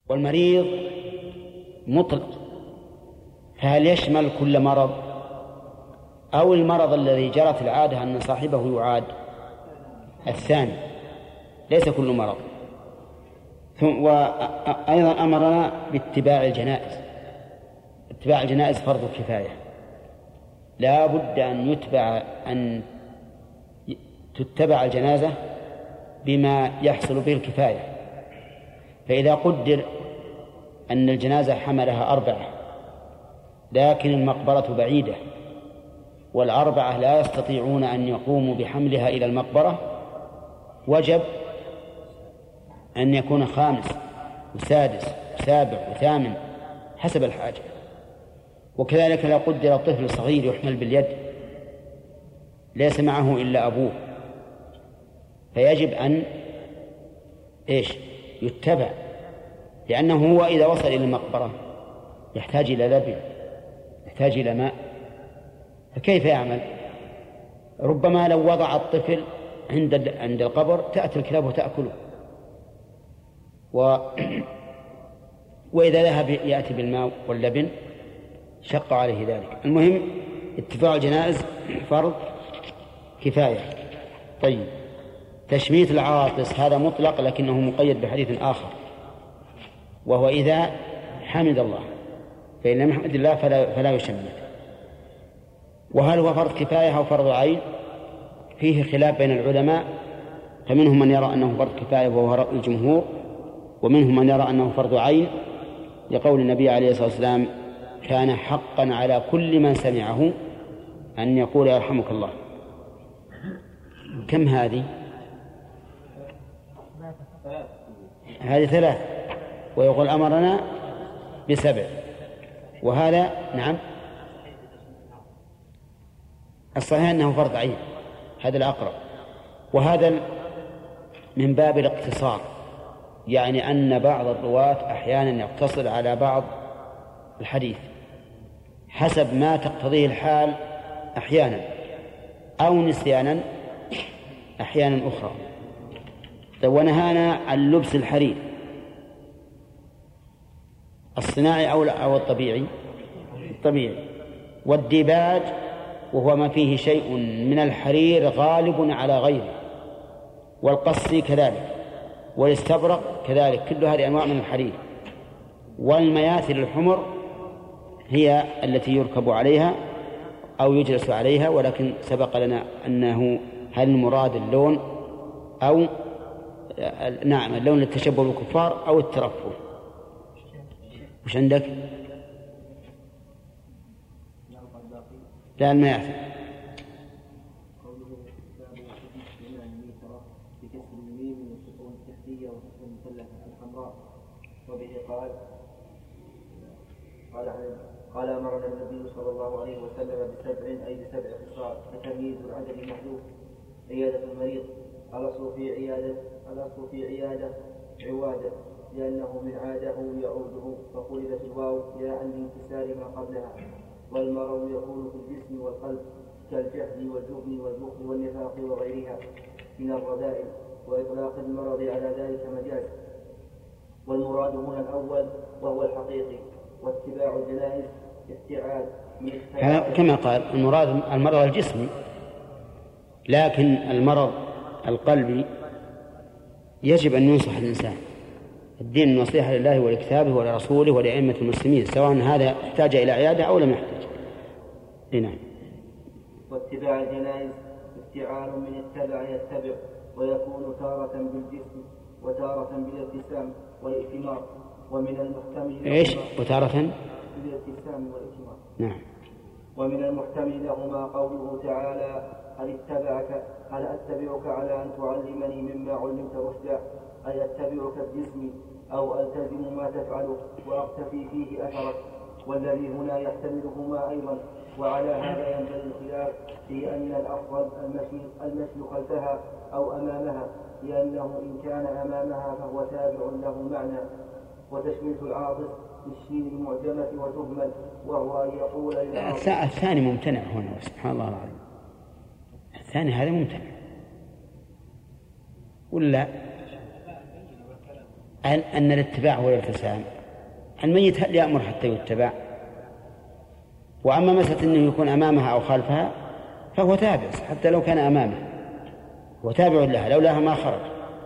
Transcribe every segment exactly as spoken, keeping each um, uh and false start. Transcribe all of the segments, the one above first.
والمريض مطلق، فهل يشمل كل مرض أو المرض الذي جرت العادة أن صاحبه يعاد؟ الثاني، ليس كل مرض. وأيضا أمرنا باتباع الجنائز. اتباع الجنائز فرض كفاية، لا بد أن يتبع أن تتبع الجنازة بما يحصل به الكفاية. فإذا قدر أن الجنازة حملها أربعة لكن المقبرة بعيدة والأربعة لا يستطيعون أن يقوموا بحملها إلى المقبرة، وجب أن يكون خامس وسادس وسابع وثامن حسب الحاجة. وكذلك لو قدر طفل صغير يحمل باليد ليس معه إلا أبوه، فيجب أن إيش يتبع، لأنه هو إذا وصل إلى المقبرة يحتاج إلى لبن، يحتاج إلى ماء، فكيف يعمل؟ ربما لو وضع الطفل عند عند القبر تأتي الكلاب وتأكله، و وإذا ذهب يأتي بالماء واللبن شق عليه ذلك. المهم اتباع الجنائز فرض كفاية. طيب، تشميت العاطس هذا مطلق لكنه مقيد بحديث آخر، وهو إذا حمد الله، فإن لم يحمد الله فلا, فلا يشمت. وهل هو فرض كفاية أو فرض عين؟ فيه خلاف بين العلماء، فمنهم من يرى أنه فرض كفاية وهو رأي الجمهور، ومنهم من يرى أنه فرض عين لقول النبي عليه الصلاة والسلام: كان حقا على كل من سمعه أن يقول يرحمك الله. كم هذه؟ هذه ثلاث، ويقول أمرنا بسبع، وهذا نعم الصحيح أنه فرض عين، هذا الأقرب. وهذا من باب الاقتصار، يعني أن بعض الرواة أحيانا يقتصر على بعض الحديث حسب ما تقتضيه الحال أحيانا، أو نسيانا أحيانا أخرى. ونهانا عن لبس الحرير الصناعي أو الطبيعي الطبيعي والديباج، وهو ما فيه شيء من الحرير غالب على غيره، والقصي كذلك، والاستبرق كذلك، كل هذه أنواع من الحرير. والمياثل الحمر هي التي يركب عليها أو يجلس عليها، ولكن سبق لنا أنه هل المراد اللون أو نعم اللون للتشبه بالكفار أو الترفه. وش عندك؟ لا، المياثل. وبه قال قال قال أمرنا النبي صلى الله عليه وسلم بسبع أي بسبع خصال: التمييز العدد المحذوف، عيادة المريض، الأصل في عيادة الأصل في عيادة عوادة لأنه من عاده يعوده فقلبت الواو إلى عن انكسار ما قبلها. والمرض يكون في الجسم والقلب كالجهل والجبن والبخل والنفاق وغيرها من الرذائل، وإطلاق المرض على ذلك مجاز. والمراد هنا الأول وهو الحقيقي، واتباع الجنائز استعاد كما قال المراد المرض الجسمي، لكن المرض القلبي يجب أن ينصح الإنسان. الدين النصيحة لله ولكتابه ولرسوله ولأئمة المسلمين، سواء هذا احتاج إلى عيادة أو لم يحتاج. نعم. واتباع الجنائز استعان من اتبع يتبع، ويكون تارة بالجسم وتارة بالابتسام والائتمار. ومن المحتمل ايش؟ وتارة بالابتسام والائتمار. نعم. ومن المحتمل لهما قوله تعالى: هل اتبعك هل اتبعك على ان تعلمني مما علمت رشدا، اي اتبعك بجسمي او التزم ما تفعله واقتفي فيه اثرك. والذي هنا يحتملهما ايضا. وعلى هذا ينبغي الخلاف في ان الافضل المشي المشي خلفها او امامها، لانه ان كان امامها فهو تابع له معنى. وتشميت العاطس بالشين المعجمة وتهمل، وهو أن يقول الثاني ممتنع هنا، سبحان الله العظيم. الثاني هذا ممتنع ولا أن, أن الاتباع هو الالتزام. الميت هل يأمر حتى يتبع؟ وأما مسألة أنه يكون أمامها أو خلفها فهو تابع حتى لو كان أمامه، هو تابع لها، لولاها ما خرج.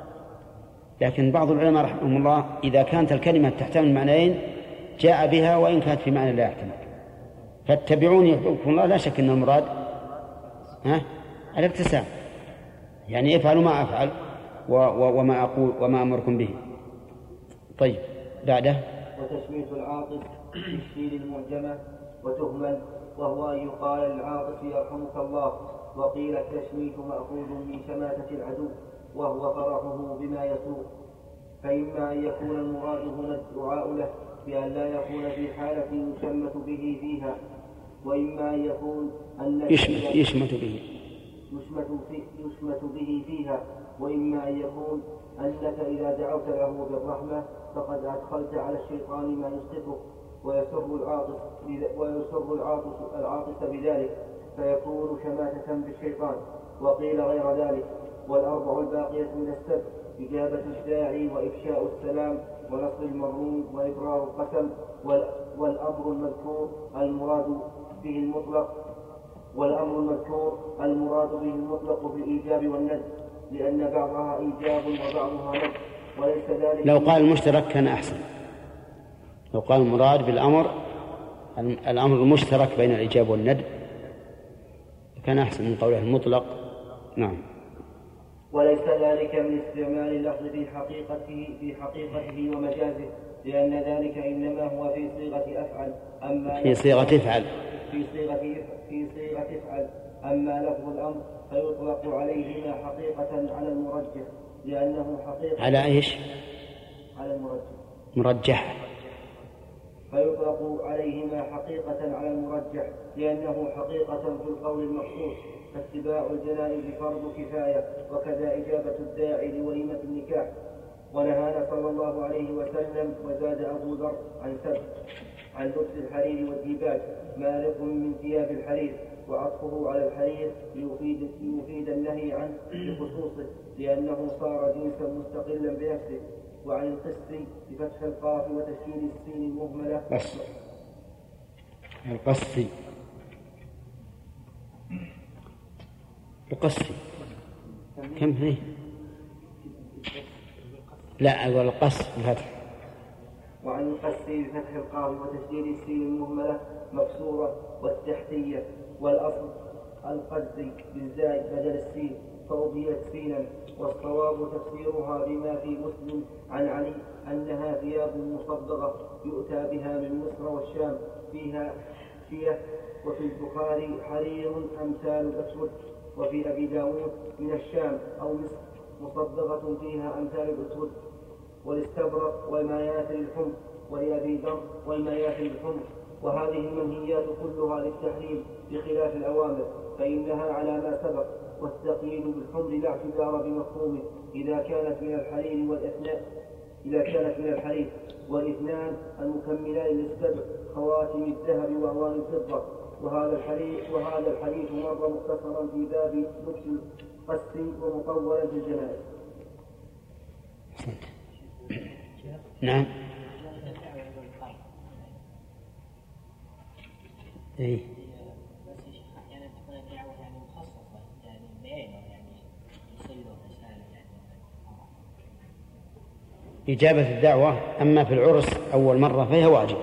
لكن بعض العلماء رحمهم الله إذا كانت الكلمة تحتمل معنيين جاء بها وإن كانت في معنى لا يحتمل. فاتبعوني يحببكم الله، لا شك أن المراد ها الابتسام، يعني افعلوا ما أفعل وما أقول وما أمركم به. طيب بعده وتشميت العاطف بالشين المعجمة وتهمل، وهو أن يقال للعاطف يرحمك الله، وقيل التشميت مأخوذ من شماتة العدو وهو فرحه بما يسوء. فإما أن يكون المراد هنا الدعاء له بأن لا يكون في حالة يشمت به فيها، وإما أن يكون أن يشمت, يشمت به يشمت, في يشمت به فيها وإما أن يكون أنك إذا دعوت له بالرحمة فقد أدخلت على الشيطان ما يسقطه ويسر العاطف ويسر العاطف العاطف بذلك فيكون شماتة بالشيطان. وقيل غير ذلك. والأربع الباقية من السبع إجابة الداعي وإفشاء السلام ونصر المرموم وإبرار القسم. والأمر المذكور المراد به المطلق والأمر المذكور المراد به المطلق بالإيجاب والندب، لأن بعضها إيجاب وبعضها ندب، وليس ذلك. لو قال المشترك كان أحسن، لو قال المراد بالأمر الأمر المشترك بين الإيجاب والندب كان أحسن من قوله المطلق. نعم. وليس ذلك من استعمال اللفظ في حقيقته في حقيقته ومجازه، لأن ذلك إنما هو في صيغة أفعل. أما في صيغة افعل في صيغة في صيغة افعل أما لفظ الأمر فيطلق عليهما حقيقة على المرجح، لأنه حقيقة على إيش؟ على المرجح مرجح فيطلق عليهما حقيقة على المرجح لأنه حقيقة في القول المخصوص. فاتباع الجنائز فرض كفاية، وكذا إجابة الداعي لوليمة النكاح. ونهانا صلى الله عليه وسلم وزاد أبو ذر عن سبب عن لبس الحرير والديباج مالق من ثياب الحرير، وعطفه على الحرير ليفيد, ليفيد النهي عنه بخصوصه لأنه صار جنسا مستقلا بنفسه. وعن القس بفتح القاف وتشكيل السين المهملة بس القصي القصي كم هي؟ لا أقول القص بفتح. وعن القس بفتح القاف وتشكيل السين المهملة مكسورة والتحتية، والأصل القزي بالزاي بدل السين فأضيت سينا. والصواب تفسيرها بما في مسلم عن علي أنها ثياب مصبغة يؤتى بها من مصر والشام فيها فيه. وفي البخاري حرير أمثال الأسود. وفي أبي داود من الشام أو مصر مصبغة فيها أمثال الأسود. والاستبرق والمايات للحمر، ولأبي ذر والمايات للحمر. وهذه المنهيات كلها للتحريم بخلاف الأوامر فإنها على ما سبق. والتقييد بالحمر لا اعتبار بمفهومه إذا كانت من الحرير والإثناء إذا كانت من الحرير والاثنان المكملان للسبع خواتم الذهب وأواني الفضة. وهذا الحديث وهذا الحديث مر مختصرا في باب لبس القس ومطولا في الجنائز. نعم. إيه. إجابة الدعوة أما في العرس أول مرة فهي واجبة،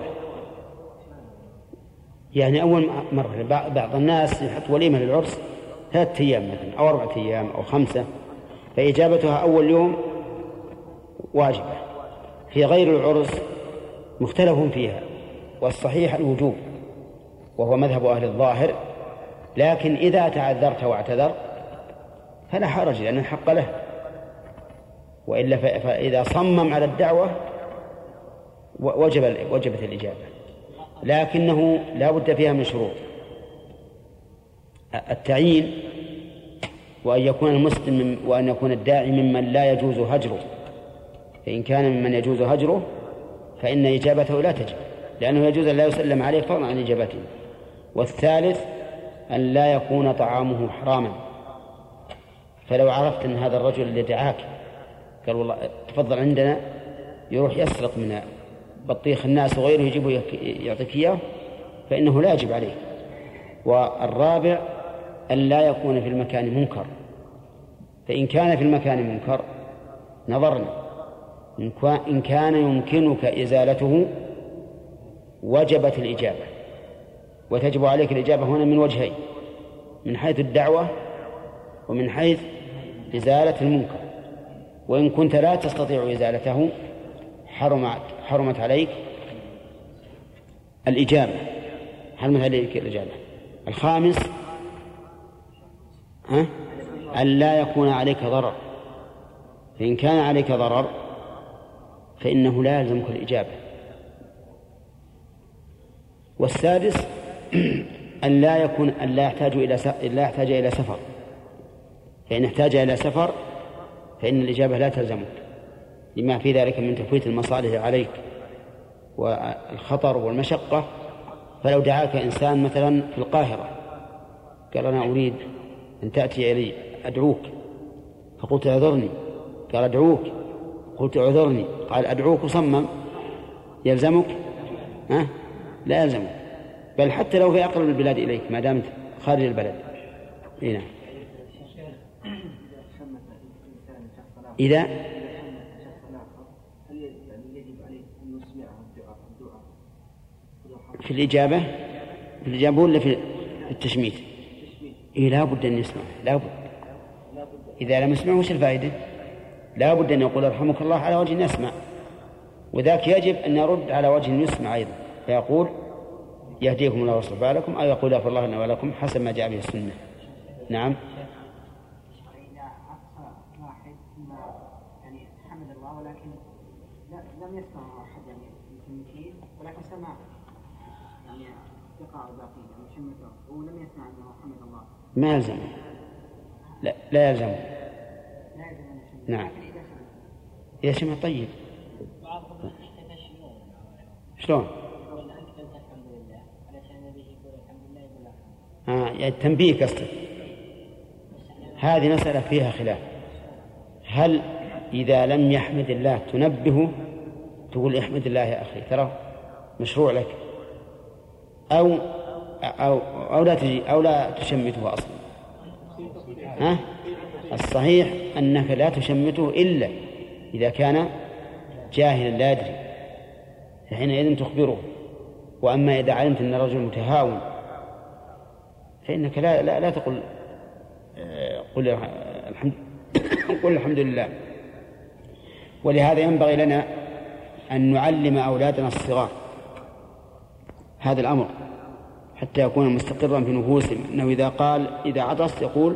يعني أول مرة بعض الناس يحط وليمة للعرس ثلاثة أيام مثلا أو أربعة أيام أو خمسة، فإجابتها أول يوم واجبة. في غير العرس مختلف فيها، والصحيح الوجوب وهو مذهب أهل الظاهر، لكن إذا تعذرت واعتذر فلا حرج لأن الحق له، وإلا فإذا صمم على الدعوة وجب وجبت الإجابة، لكنه لا بد فيها من شروط: التعيين، وأن يكون المسلم وأن يكون الداعي ممن لا يجوز هجره، فإن كان ممن يجوز هجره فإن إجابته لا تجب، لأنه يجوز أن لا يسلم عليه فضلا عن إجابته. والثالث أن لا يكون طعامه حراما، فلو عرفت أن هذا الرجل اللي دعاك قال والله تفضل عندنا يروح يسرق من بطيخ الناس وغيره يجيبه يعطيك إياه فإنه لا يجب عليه. والرابع أن لا يكون في المكان منكر، فإن كان في المكان منكر نظرنا، إن كان يمكنك إزالته وجبت الإجابة، وتجب عليك الإجابة هنا من وجهين: من حيث الدعوة ومن حيث إزالة المنكر. وإن كنت لا تستطيع إزالته حرمت, حرمت عليك الإجابة حرمت عليك الإجابة. الخامس ها؟ أن لا يكون عليك ضرر، فإن كان عليك ضرر فإنه لا يلزمك الإجابة. والسادس أن لا يكون أن لا يحتاج إلى لا يحتاج إلى سفر، فإن احتاج إلى سفر فإن الإجابة لا تلزمك لما في ذلك من تفويت المصالح عليك والخطر والمشقة. فلو دعاك إنسان مثلا في القاهرة قال أنا أريد أن تأتي إلي أدعوك، فقلت أعذرني، قال أدعوك، قلت أعذرني، قال أدعوك، وصمم، يلزمك؟ ها؟ لا يلزمك، بل حتى لو في أقرب البلاد إليك ما دامت خارج البلد. هنا إذا في الإجابة في الإجابة ولا في التشميت؟ إيه لا بد أن يسمع، لا بد. إذا لم يسمع وش الفائدة؟ لا بد أن يقول رحمك الله على وجه يسمع، وذاك يجب أن يرد على وجه يسمع أيضا، فيقول يهديكم الله ويصلح بالكم، أو يقول يغفر الله لنا ولكم حسب ما جاء به السنة. نعم. لم يسمع أحد يعني المشمتين، ولكن سمع يعني لقاء باقي المشمتين ولم يسمع أنه حمد الله، ما يلزم، لا لا يلزم. لا يلزم. نعم. إذا سمع طيب. شلون؟ آه يعني التنبيه قصدك. هذه مسألة فيها خلاف، هل إذا لم يحمد الله تنبهه تقول احمد الله يا أخي ترى مشروع لك، أو أو أو لا تجي أو لا تشمته أصلا؟ ها؟ الصحيح أنك لا تشمته إلا إذا كان جاهلا لا يدري، فحينئذ تخبره. وأما إذا علمت أن الرجل متهاون فإنك لا لا, لا تقول قل الحمد قل الحمد لله. ولهذا ينبغي لنا أن نعلم أولادنا الصغار هذا الأمر حتى يكون مستقرا في نفوسهم، أنه إذا قال إذا عطس يقول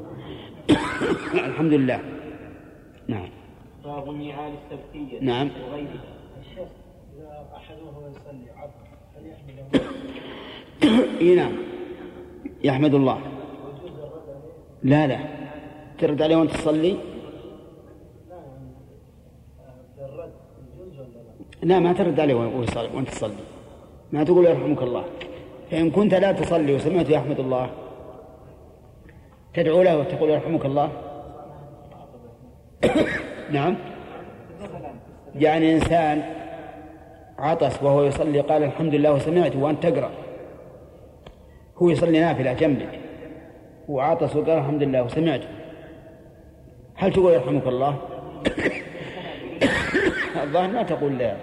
الحمد لله. نعم. باب النعال السبتية. نعم. وغيرها. إذا أحدهم يصلي عبد هل يحمد الله؟ إيه نعم يحمد الله. لا لا ترد عليه وأنت تصلي؟ لا ما ترد عليه وأنت تصلي، ما تقول يرحمك الله. فإن كنت لا تصلي وسمعت يحمد الله تدعو له وتقول يرحمك الله. نعم. يعني إنسان عطس وهو يصلي قال الحمد لله وسمعت وأنت تقرأ، هو يصلي نافلة جنبك وعطس وقال الحمد لله وسمعت، هل تقول يرحمك الله؟ الظاهر ما تقول لا.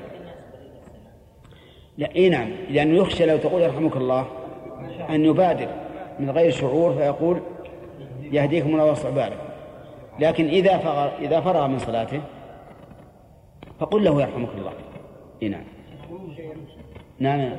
لا إيه نعم، لأنه يخشى لو تقول يرحمك الله أن يبادر من غير شعور فيقول يهديكم الله ويصلح بالكم. لكن إذا فرغ إذا فرغ من صلاته فقل له يرحمك الله. إيه نعم. نعم.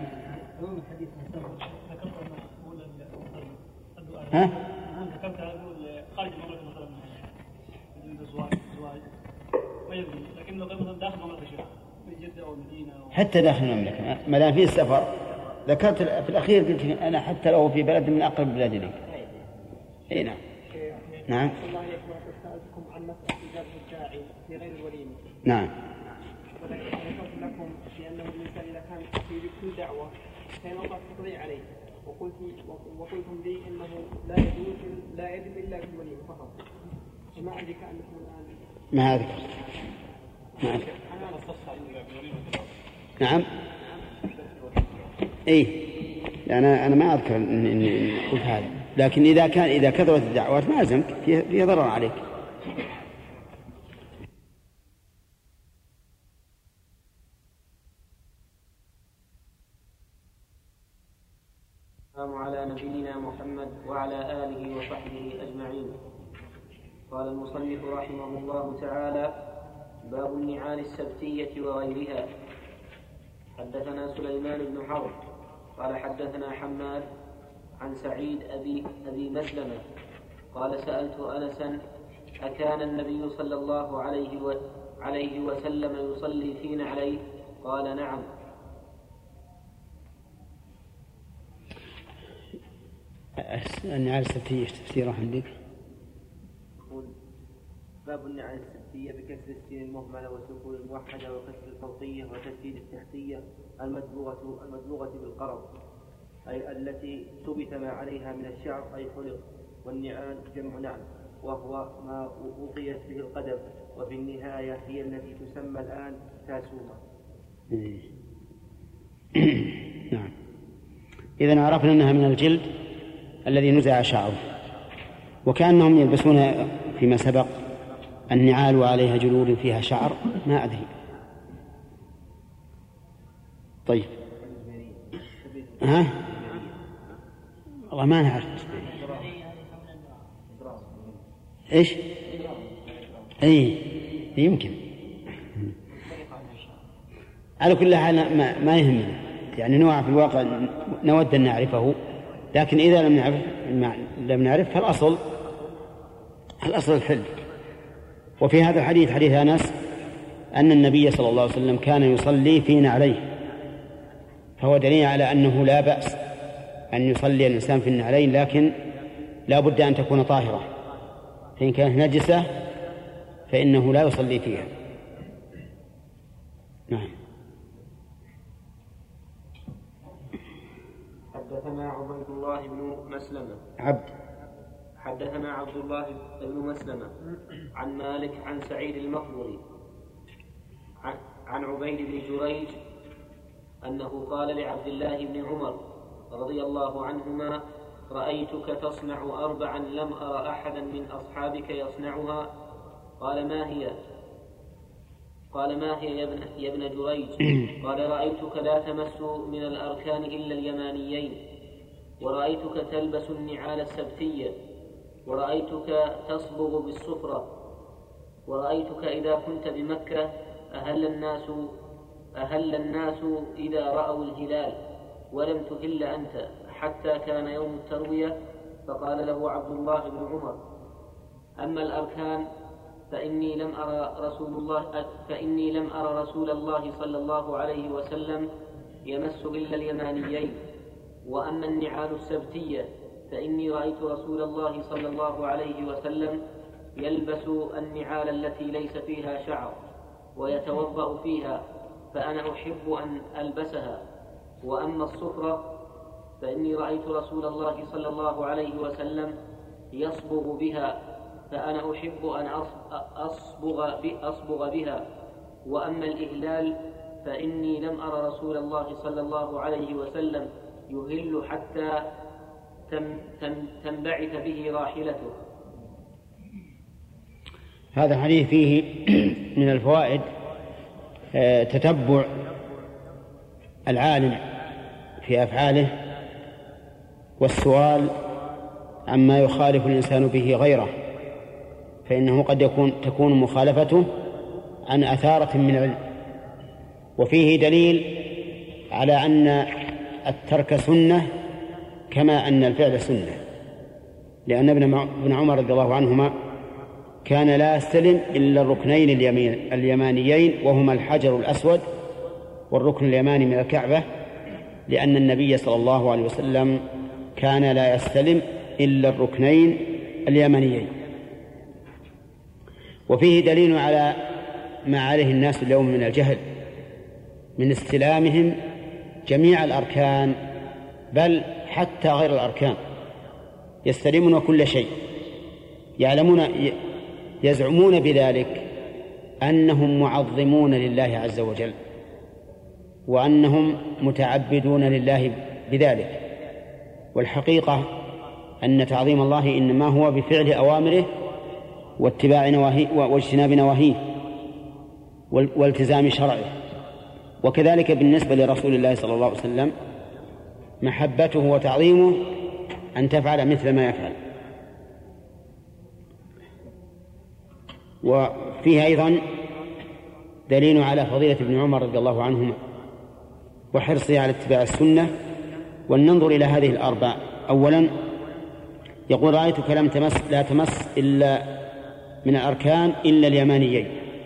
ها؟ ذكرت أقول خارج المملكة مثلا من الزواج زواج ما يدري، لكنه غير مثلا داخل المملكة شيء في جدة أو المدينة أو حتى داخل المملكة ما دام فيه السفر. ذكرت في الأخير قلت أنا حتى لو في بلد من أقرب البلاد إليك. إيه نعم. نعم. الله عليكم وأسألكم عن مسألة إجابة الداعي في غير الوليمة. نعم. ولكن ذكرت لكم بأنه الإنسان إذا كان في كل دعوة فإن الله تقضي عليه، وقلت وقلتم لي إنه لا يجوز لا يجب إلا في الوليمة فقط، فما عندك أنكم الآن ما هذا نعم نعم إيه أنا أنا ما أذكر إني قلت هذا، لكن إذا كان إذا كثرت الدعوات ما ألزمك، فيها ضرر عليك. على نبينا محمد وعلى آله وصحبه أجمعين. قال المصنف رحمه الله تعالى: باب النعال السبتية وغيرها. حدثنا سليمان بن حرب قال حدثنا حماد عن سعيد أبي, أبي مسلمة قال: سألت أنسا: أكان النبي صلى الله عليه, و... عليه وسلم يصلي فينا عليه؟ قال: نعم. النعال السبتية تفسيرها عندك؟ باب النعال السبتية بكسر السين المهملة وسكون الموحدة وكسر الفوقية وتشديد التحتية المدبوغة المدبوغة بالقرض، أي التي ثبت ما عليها من الشعر أي خلق. والنعال جمع نعل وهو ما وقيت به القدم، وفي النهاية هي التي تسمى الآن تاسومة. نعم. إذن عرفنا أنها من الجلد الذي نزع شعره، وكأنهم يلبسون فيما سبق النعال وعليها جلود فيها شعر، ما أدري. طيب ها والله ما نعرف ايش اي يمكن. على كل حال ما, ما يهمنا، يعني نوع في الواقع نود أن نعرفه، لكن إذا لم نعرف لم نعرف فالأصل الأصل الحل. وفي هذا الحديث حديث أنس أن النبي صلى الله عليه وسلم كان يصلي فينا عليه، فهو دليل على أنه لا بأس أن يصلي الإنسان في النعلين، لكن لا بد أن تكون طاهرة، فإن كانت نجسة فإنه لا يصلي فيها. نعم. حدثنا عبد الله بن مسلمة عبد حدثنا عبد الله بن مسلمة عن مالك عن سعيد المقبري عن, عن عبيد بن جريج أنه قال لعبد الله بن عمر رضي الله عنهما: رأيتك تصنع أربعا لم أرى أحدا من أصحابك يصنعها. قال: ما هي؟ قال: ما هي يا ابن, يا ابن جريج؟ قال: رأيتك لا تمس من الأركان إلا اليمانيين، ورأيتك تلبس النعال السبتية، ورأيتك تصبغ بالصفرة، ورأيتك إذا كنت بمكة أهل الناس أهل الناس إذا رأوا الهلال ولم تهل أنت حتى كان يوم التروية. فقال له عبد الله بن عمر: أما الأركان فإني لم أرى رسول الله فإني لم أرى رسول الله صلى الله عليه وسلم يمس إلا اليمانيين، وأما النعال السبتية فإني رأيت رسول الله صلى الله عليه وسلم يلبس النعال التي ليس فيها شعر ويتوضأ فيها، فأنا أحب أن ألبسها. وأما الصفرة فإني رأيت رسول الله صلى الله عليه وسلم يصبغ بها، فأنا أحب أن أصبغ, أصبغ بها. وأما الإهلال فإني لم أرى رسول الله صلى الله عليه وسلم يهل حتى تنبعث به راحلته. هذا الحديث فيه من الفوائد تتبع العالم في أفعاله والسؤال عما يخالف الإنسان به غيره، فإنه قد يكون تكون مخالفته عن أثارة من العلم. وفيه دليل على أن الترك سنة كما أن الفعل سنة، لأن ابن عمر رضي الله عنهما كان لا يستلم إلا الركنين اليمانيين، وهما الحجر الأسود والركن اليماني من الكعبة، لأن النبي صلى الله عليه وسلم كان لا يستلم إلا الركنين اليمانيين. وفيه دليل على ما عليه الناس اليوم من الجهل من استلامهم جميع الأركان، بل حتى غير الأركان يستلمون كل شيء، يعلمون يزعمون بذلك أنهم معظمون لله عز وجل وأنهم متعبدون لله بذلك. والحقيقة أن تعظيم الله إنما هو بفعل أوامره واتباع نواهيه واجتناب نواهيه والتزام شرعه. وكذلك بالنسبة لرسول الله صلى الله عليه وسلم محبته وتعظيمه أن تفعل مثل ما يفعل. وفيه أيضا دليل على فضيلة ابن عمر رضي الله عنهما وحرصه على اتباع السنة. ولننظر إلى هذه الأربع. أولا يقول رأيتك لم تمس لا تمس إلا من الأركان إلا اليمانيين،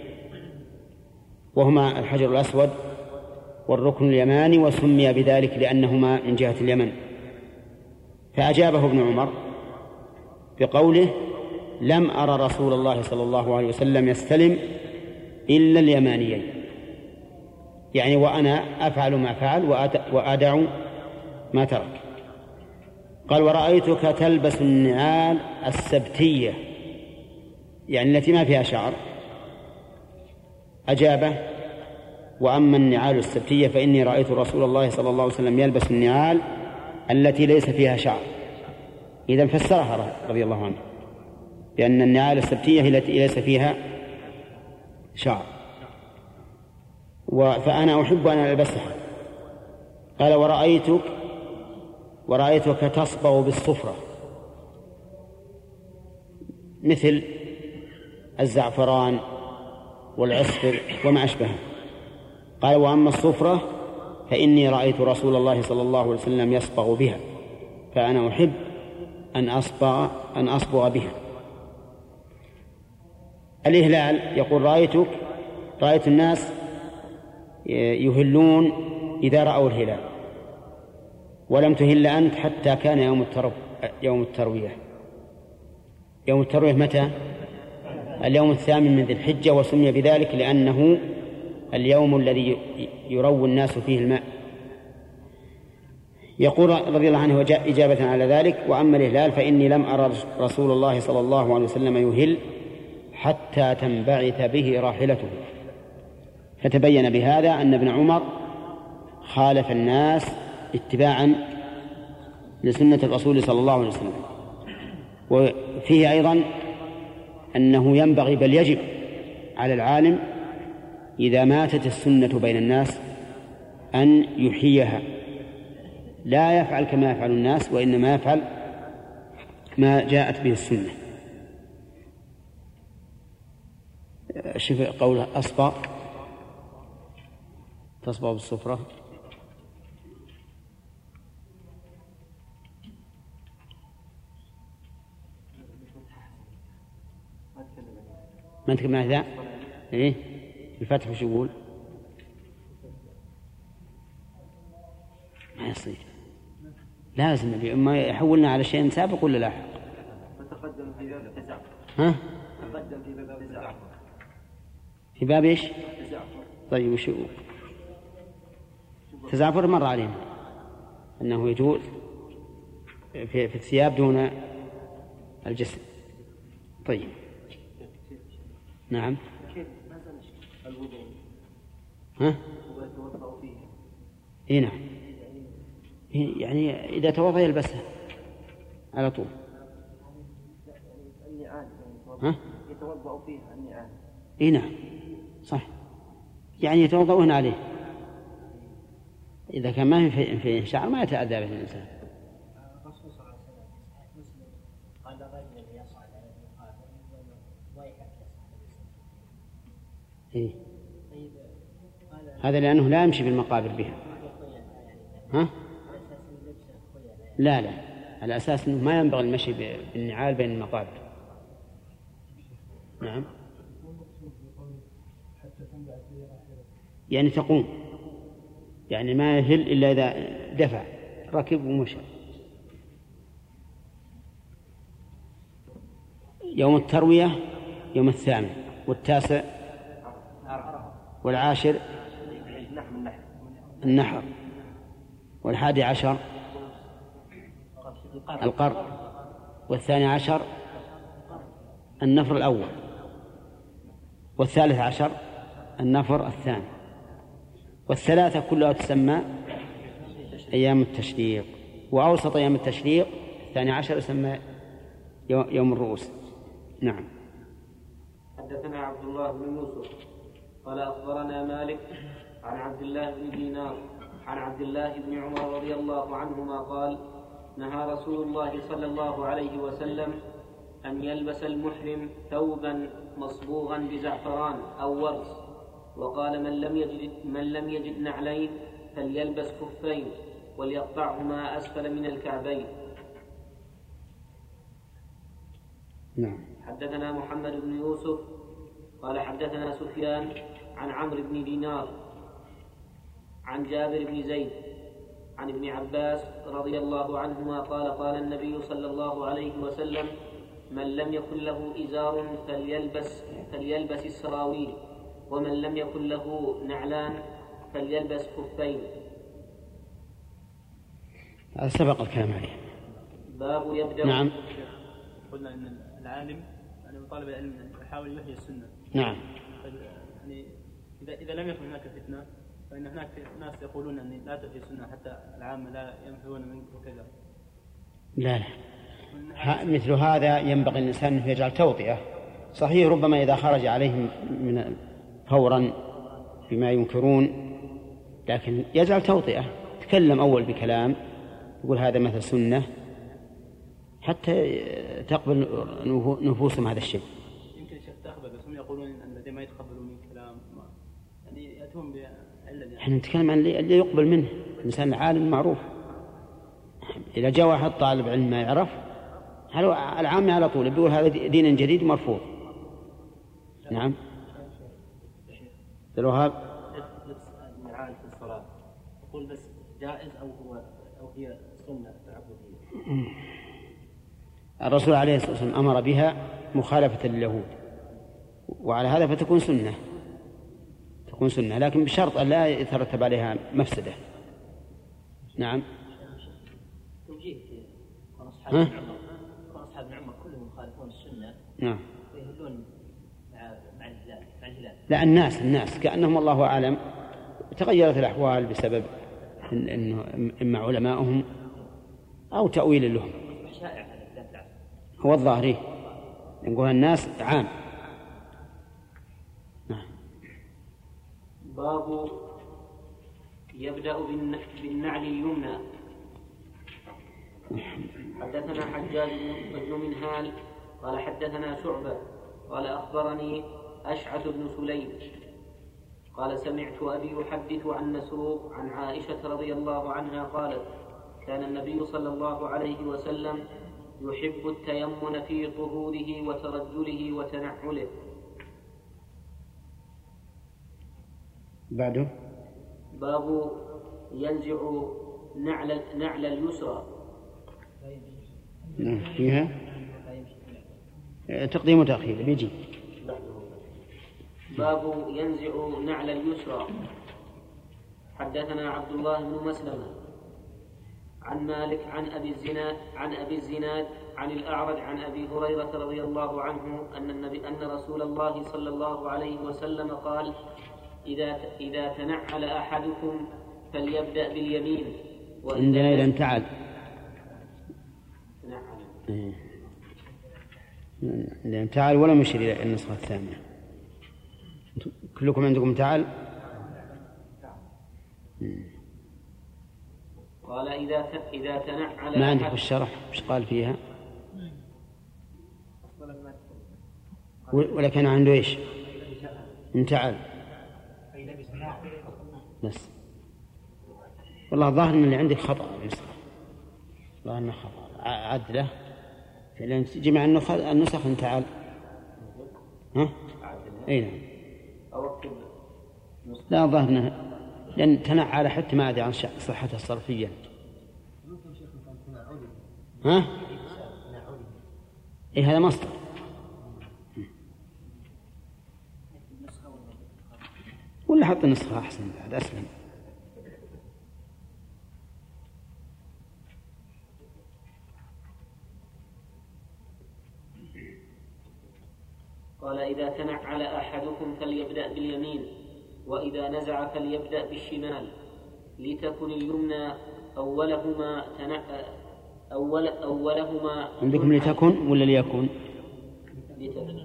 وهما الحجر الأسود والركن اليماني، وسمي بذلك لأنهما من جهة اليمن. فأجابه ابن عمر بقوله لم أرى رسول الله صلى الله عليه وسلم يستلم إلا اليمانيين، يعني وأنا أفعل ما فعل وأدع ما ترك. قال ورأيتك تلبس النعال السبتية، يعني التي ما فيها شعر. أجابه وأما النعال السبتية فإني رأيت رسول الله صلى الله عليه وسلم يلبس النعال التي ليس فيها شعر. إذن فسرها رضي الله عنه لأن النعال السبتية هي التي ليس فيها شعر، فأنا أحب أن ألبسها. قال ورأيتك ورأيتك تصبغ بالصفرة مثل الزعفران والعصفر وما أشبهه. قال وأما الصفرة فإني رأيت رسول الله صلى الله عليه وسلم يصبغ بها، فأنا أحب أن أصبغ أن أصبغ بها. الإهلال يقول رأيتك رأيت الناس يهلون إذا رأوا الهلال، ولم تهل أنت حتى كان يوم الترو يوم التروية. يوم التروية متى؟ اليوم الثامن من ذي الحجة، وسمي بذلك لأنه اليوم الذي يروي الناس فيه الماء. يقول رضي الله عنه وجاء إجابة على ذلك وأما الإهلال فإني لم أرى رسول الله صلى الله عليه وسلم يهل حتى تنبعث به راحلته. فتبين بهذا أن ابن عمر خالف الناس اتباعا لسنة الرسول صلى الله عليه وسلم. وفيه أيضا أنه ينبغي بل يجب على العالم إذا ماتت السنة بين الناس أن يحييها، لا يفعل كما يفعل الناس وإنما يفعل ما جاءت به السنة. شوف قوله أصبغ تصبغ بالصفرة. ما أنت كما ذا إيه الفتح وش يقول؟ ما يصير، لازم ما يحولنا على شيء سابق ولا لاحق. تقدم في باب التزعفر. ها؟ تقدم في باب التزعفر. في باب إيش؟ التزعفر. طيب وش تزعفر مر علينا أنه يجوز في, في الثياب دون الجسد. طيب نعم. ها؟ إيه نعم، يعني إذا توضأ يلبسها على طول. ها؟ يتوضأ فيها النعال. إيه نعم صح، يعني يتوضأون عليه. إذا كان ما في في شعر ما يتأذى به الإنسان. الرسول صلى الله عليه وسلم مسلم قال رجل يصعد على المقابر ويحك إيه. هذا لأنه لا يمشي بالمقابر بها. ها؟ لا لا، على أساس أنه ما ينبغي المشي بالنعال بين المقابر. نعم. يعني تقوم، يعني ما يهل إلا إذا دفع ركب ومشى. يوم التروية يوم الثامن والتاسع والعاشر النحر والحادي عشر القرن والثاني عشر النفر الأول والثالث عشر النفر الثاني. والثلاثة كلها تسمى أيام التشريق، وأوسط أيام التشريق الثاني عشر يسمى يوم الرؤوس. نعم. حدثنا عبد الله بن يوسف قال أخبرنا مالك عن عبد الله بن دينار عن عبد الله بن عمر رضي الله عنهما قال نهى رسول الله صلى الله عليه وسلم أن يلبس المحرم ثوبا مصبوغا بزعفران أو ورس، وقال من لم يجد, من لم يجد نعلين فليلبس كفين وليقطعهما أسفل من الكعبين. نعم. حدثنا محمد بن يوسف قال حدثنا سفيان عن عمرو بن دينار عن جابر بن زيد عن ابن عباس رضي الله عنهما قال قال النبي صلى الله عليه وسلم من لم يكن له إزار فليلبس, فليلبس السراويل، ومن لم يكن له نعلان فليلبس كفين. هذا سبق الكلام عليه. باب يبدأ. نعم. قلنا أن العالم يعني طالب العلم يحاول يحيي السنة. نعم. يعني إذا إذا لم يكن هناك فتنة فإن هناك ناس يقولون أن لا تحيي السنة حتى العامة لا ينفعون منك وكذا. لا لا. مثل هذا ينبغي الإنسان أن يجعل توطئة. صحيح ربما إذا خرج عليهم من فورا بما ينكرون، لكن يجعل توطئة، تكلم أول بكلام يقول هذا مثل سنة حتى تقبل نفوسهم هذا الشيء. يمكن الشيخ تقبل، بس هم يقولون أن الذين ما يتقبلون من كلام يعني يأتون بعلة. احنا نتكلم عن اللي يقبل منه الإنسان العالم معروف. إذا جاء واحد طالب علم ما يعرف العامة على طول بيقول هذا دين جديد مرفوض. نعم. الوهاب لبس النعال في الصلاة يقول بس جائز أو هو أو هي سنة تعبدية. الرسول عليه الصلاة والسلام أمر بها مخالفة لليهود، وعلى هذا فتكون سنة، تكون سنة لكن بشرط أن لا يترتب عليها مفسدة. نعم. توجيه أصحاب ابن عمر أصحاب ابن عمر كلهم يخالفون السنة. نعم. ويهلون مع مع الهلال مع الهلال. لا الناس الناس كأنهم الله أعلم تغيرت الأحوال بسبب إنه إما علماؤهم أو تأويل لهم. هو الظاهري نقول الناس عام. نعم. باب يبدأ بالنعل اليمنى. حدثنا حجاج بن منهال قال حدثنا شعبة قال أخبرني أشعث بن سليم قال سمعت أبي يحدث عن مسروق عن عائشة رضي الله عنها قالت كان النبي صلى الله عليه وسلم يحب التيمن في طهوره وترجله وتنعله. بعده باب ينزع نعل نعل اليسرى. فيها تقديم وتأخير بيجي. باب ينزع نعل اليسرى. حدثنا عبد الله بن مسلمة عن مالك عن أبي الزناد عن أبي الزناد عن الأعرج عن أبي هريرة رضي الله عنه أن النبي أن رسول الله صلى الله عليه وسلم قال إذا إذا تنعل أحدكم فليبدأ باليمين. عندنا إذا انتعل إذا انتعل ولا مشير إلى النسخة الثانية. كلكم عندكم انتعل؟ قال إذا إذا تنعل ما عندك الشرح مش قال فيها ولا كان عنده إيش انتعل بس. والله ظاهر إن اللي عندك خطأ النسخة، والله إنه خطأ عدله لأن جمع النسخ انتعل. ها؟ أي نعم. لا ظاهر إنه لأن تنعل حتى ما أدري عن صحتها الصرفية. ها؟ إيه هذا مصدر. ولا حط النسخة أحسن بعد أسلم. قال إذا تنعل أحدكم فليبدأ باليمين، وإذا نزع فليبدأ بالشمال، لتكن اليمنى أولهما تنع... أول... أولهما عندكم لتكن ولا ليكن؟ لتكن.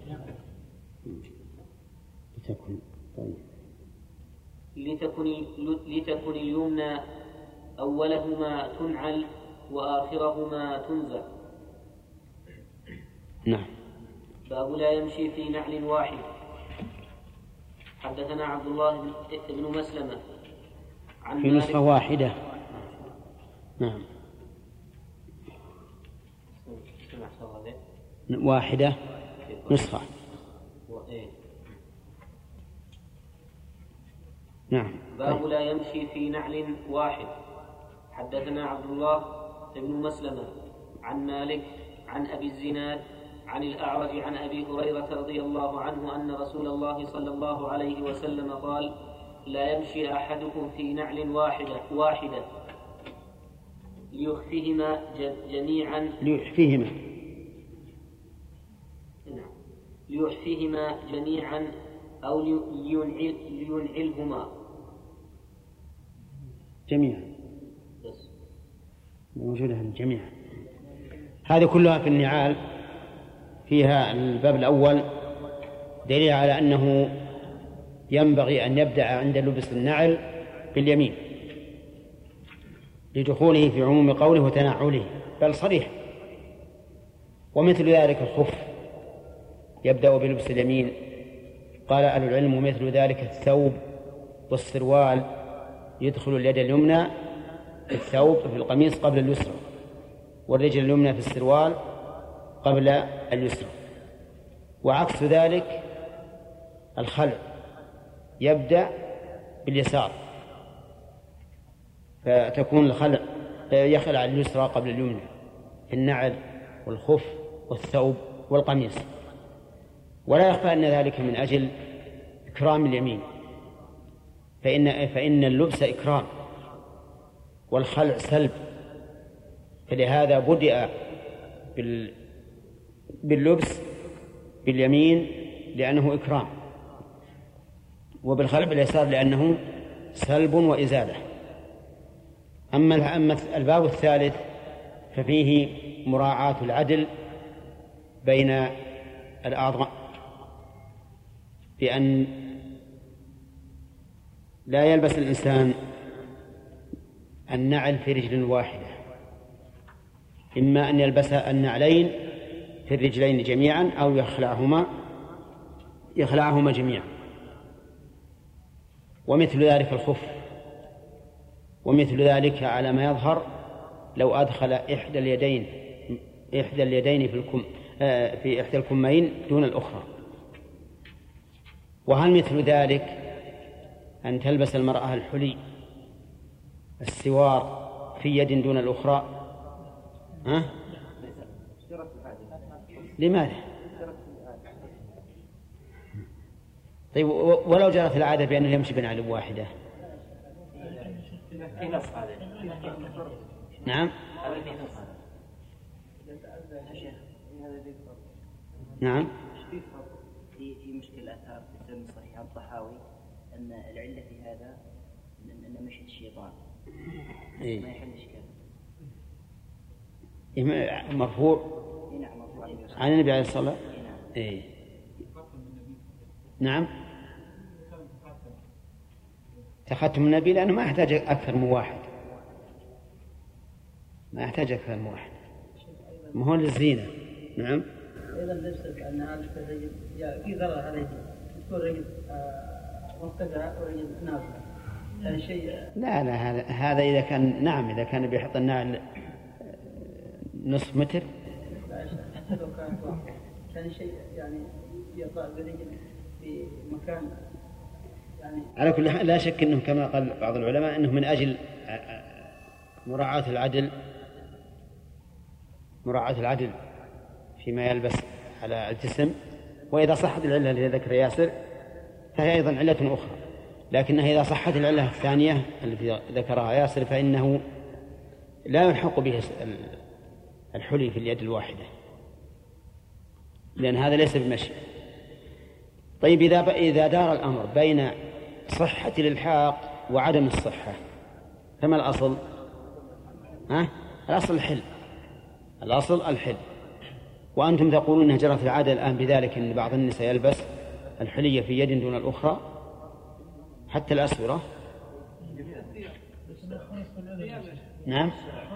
لتكن. طيب. لتكن لتكن اليمنى أولهما تنعل وآخرهما تنزع. نعم. باب لا يمشي في نعل واحد. حدثنا عبد الله بن مسلمة عن في نسخة واحدة. نعم. واحدة نسخة. نعم. باب لا يمشي في نعل واحد. حدثنا عبد الله بن مسلمة عن مالك عن أبي الزناد عن الأعرج عن أبي هريرة رضي الله عنه أن رسول الله صلى الله عليه وسلم قال: لا يمشي أحدكم في نعل واحدة واحدة ليخفيهما جميعا ليخفيهما ليخفيهما جميعا أو لينعل لينعلهما جميعا. موجودة جميعا. هذه كلها في النعال. فيها الباب الأول دليل على أنه ينبغي أن يبدأ عند لبس النعل باليمين لدخوله في عموم قوله وتنعله، بل صريح. ومثل ذلك الخف يبدأ بلبس اليمين. قال أهل العلم مثل ذلك الثوب والسروال يدخل اليد اليمنى في الثوب في القميص قبل اليسرى، والرجل اليمنى في السروال قبل اليسرى. وعكس ذلك الخلع يبدأ باليسار، فتكون الخلع يخلع اليسرى قبل اليمنى في النعل والخف والثوب والقميص. ولا يخفى أن ذلك من أجل إكرام اليمين، فإن, فإن اللبس إكرام والخلع سلب، فلهذا بدأ باللبس باليمين لأنه إكرام، وبالخلع باليسار لأنه سلب وإزالة. أما الباب الثالث ففيه مراعاة العدل بين الأعضاء، بأن لا يلبس الإنسان النعل في رجل واحدة، إما أن يلبس النعلين في الرجلين جميعا أو يخلعهما يخلعهما جميعا. ومثل ذلك الخف، ومثل ذلك على ما يظهر لو أدخل إحدى اليدين إحدى اليدين في الكم في إحدى الكمين دون الأخرى. وهل مثل ذلك أن تلبس المرأة الحلي السوار في يد دون الأخرى؟ ها؟ لماذا؟ طيب ولو جرت العادة بأنه يمشي بنعل واحدة؟ نعم. نعم. في في مشكلة في السنة الصحيحة الطحاوي أن العلة في هذا أن مشي الشيطان إيه؟ ما يحل إشكال. مرفوع نعم مرفوع عن النبي عليه الصلاة والسلام. إيه؟ نعم. تختم النبي لأنه ما يحتاج أكثر من واحد، ما يحتاج أكثر من واحد، ما هو للزينة. نعم. أيضا ليس أن هذا في ضرر عليه، يكون رجل مرتفع ورجل نازل، يعني شيء. لا لا هذا هذا إذا كان نعم إذا كان بيحط النعل نصف متر. حتى لو كانت واحدة كان شيء يعني يطلع برجل في مكان يعني. على كل حال لا شك أنه كما قال بعض العلماء أنه من أجل مراعاة العدل مراعاة العدل فيما يلبس على الجسم. وإذا صحت العلة التي ذكر ياسر فهي أيضا علة أخرى، لكنها إذا صحت العلة الثانية التي ذكرها ياسر فإنه لا يلحق به الحلي في اليد الواحدة، لأن هذا ليس بمشي. طيب إذا إذا دار الأمر بين صحة الإلحاق وعدم الصحة فما الأصل؟ ها؟ الأصل الحل، الأصل الحل. وأنتم تقولون أنها جرت العادة الآن بذلك أن بعض النساء يلبس الحلية في يد دون الأخرى حتى الأسورة. نعم،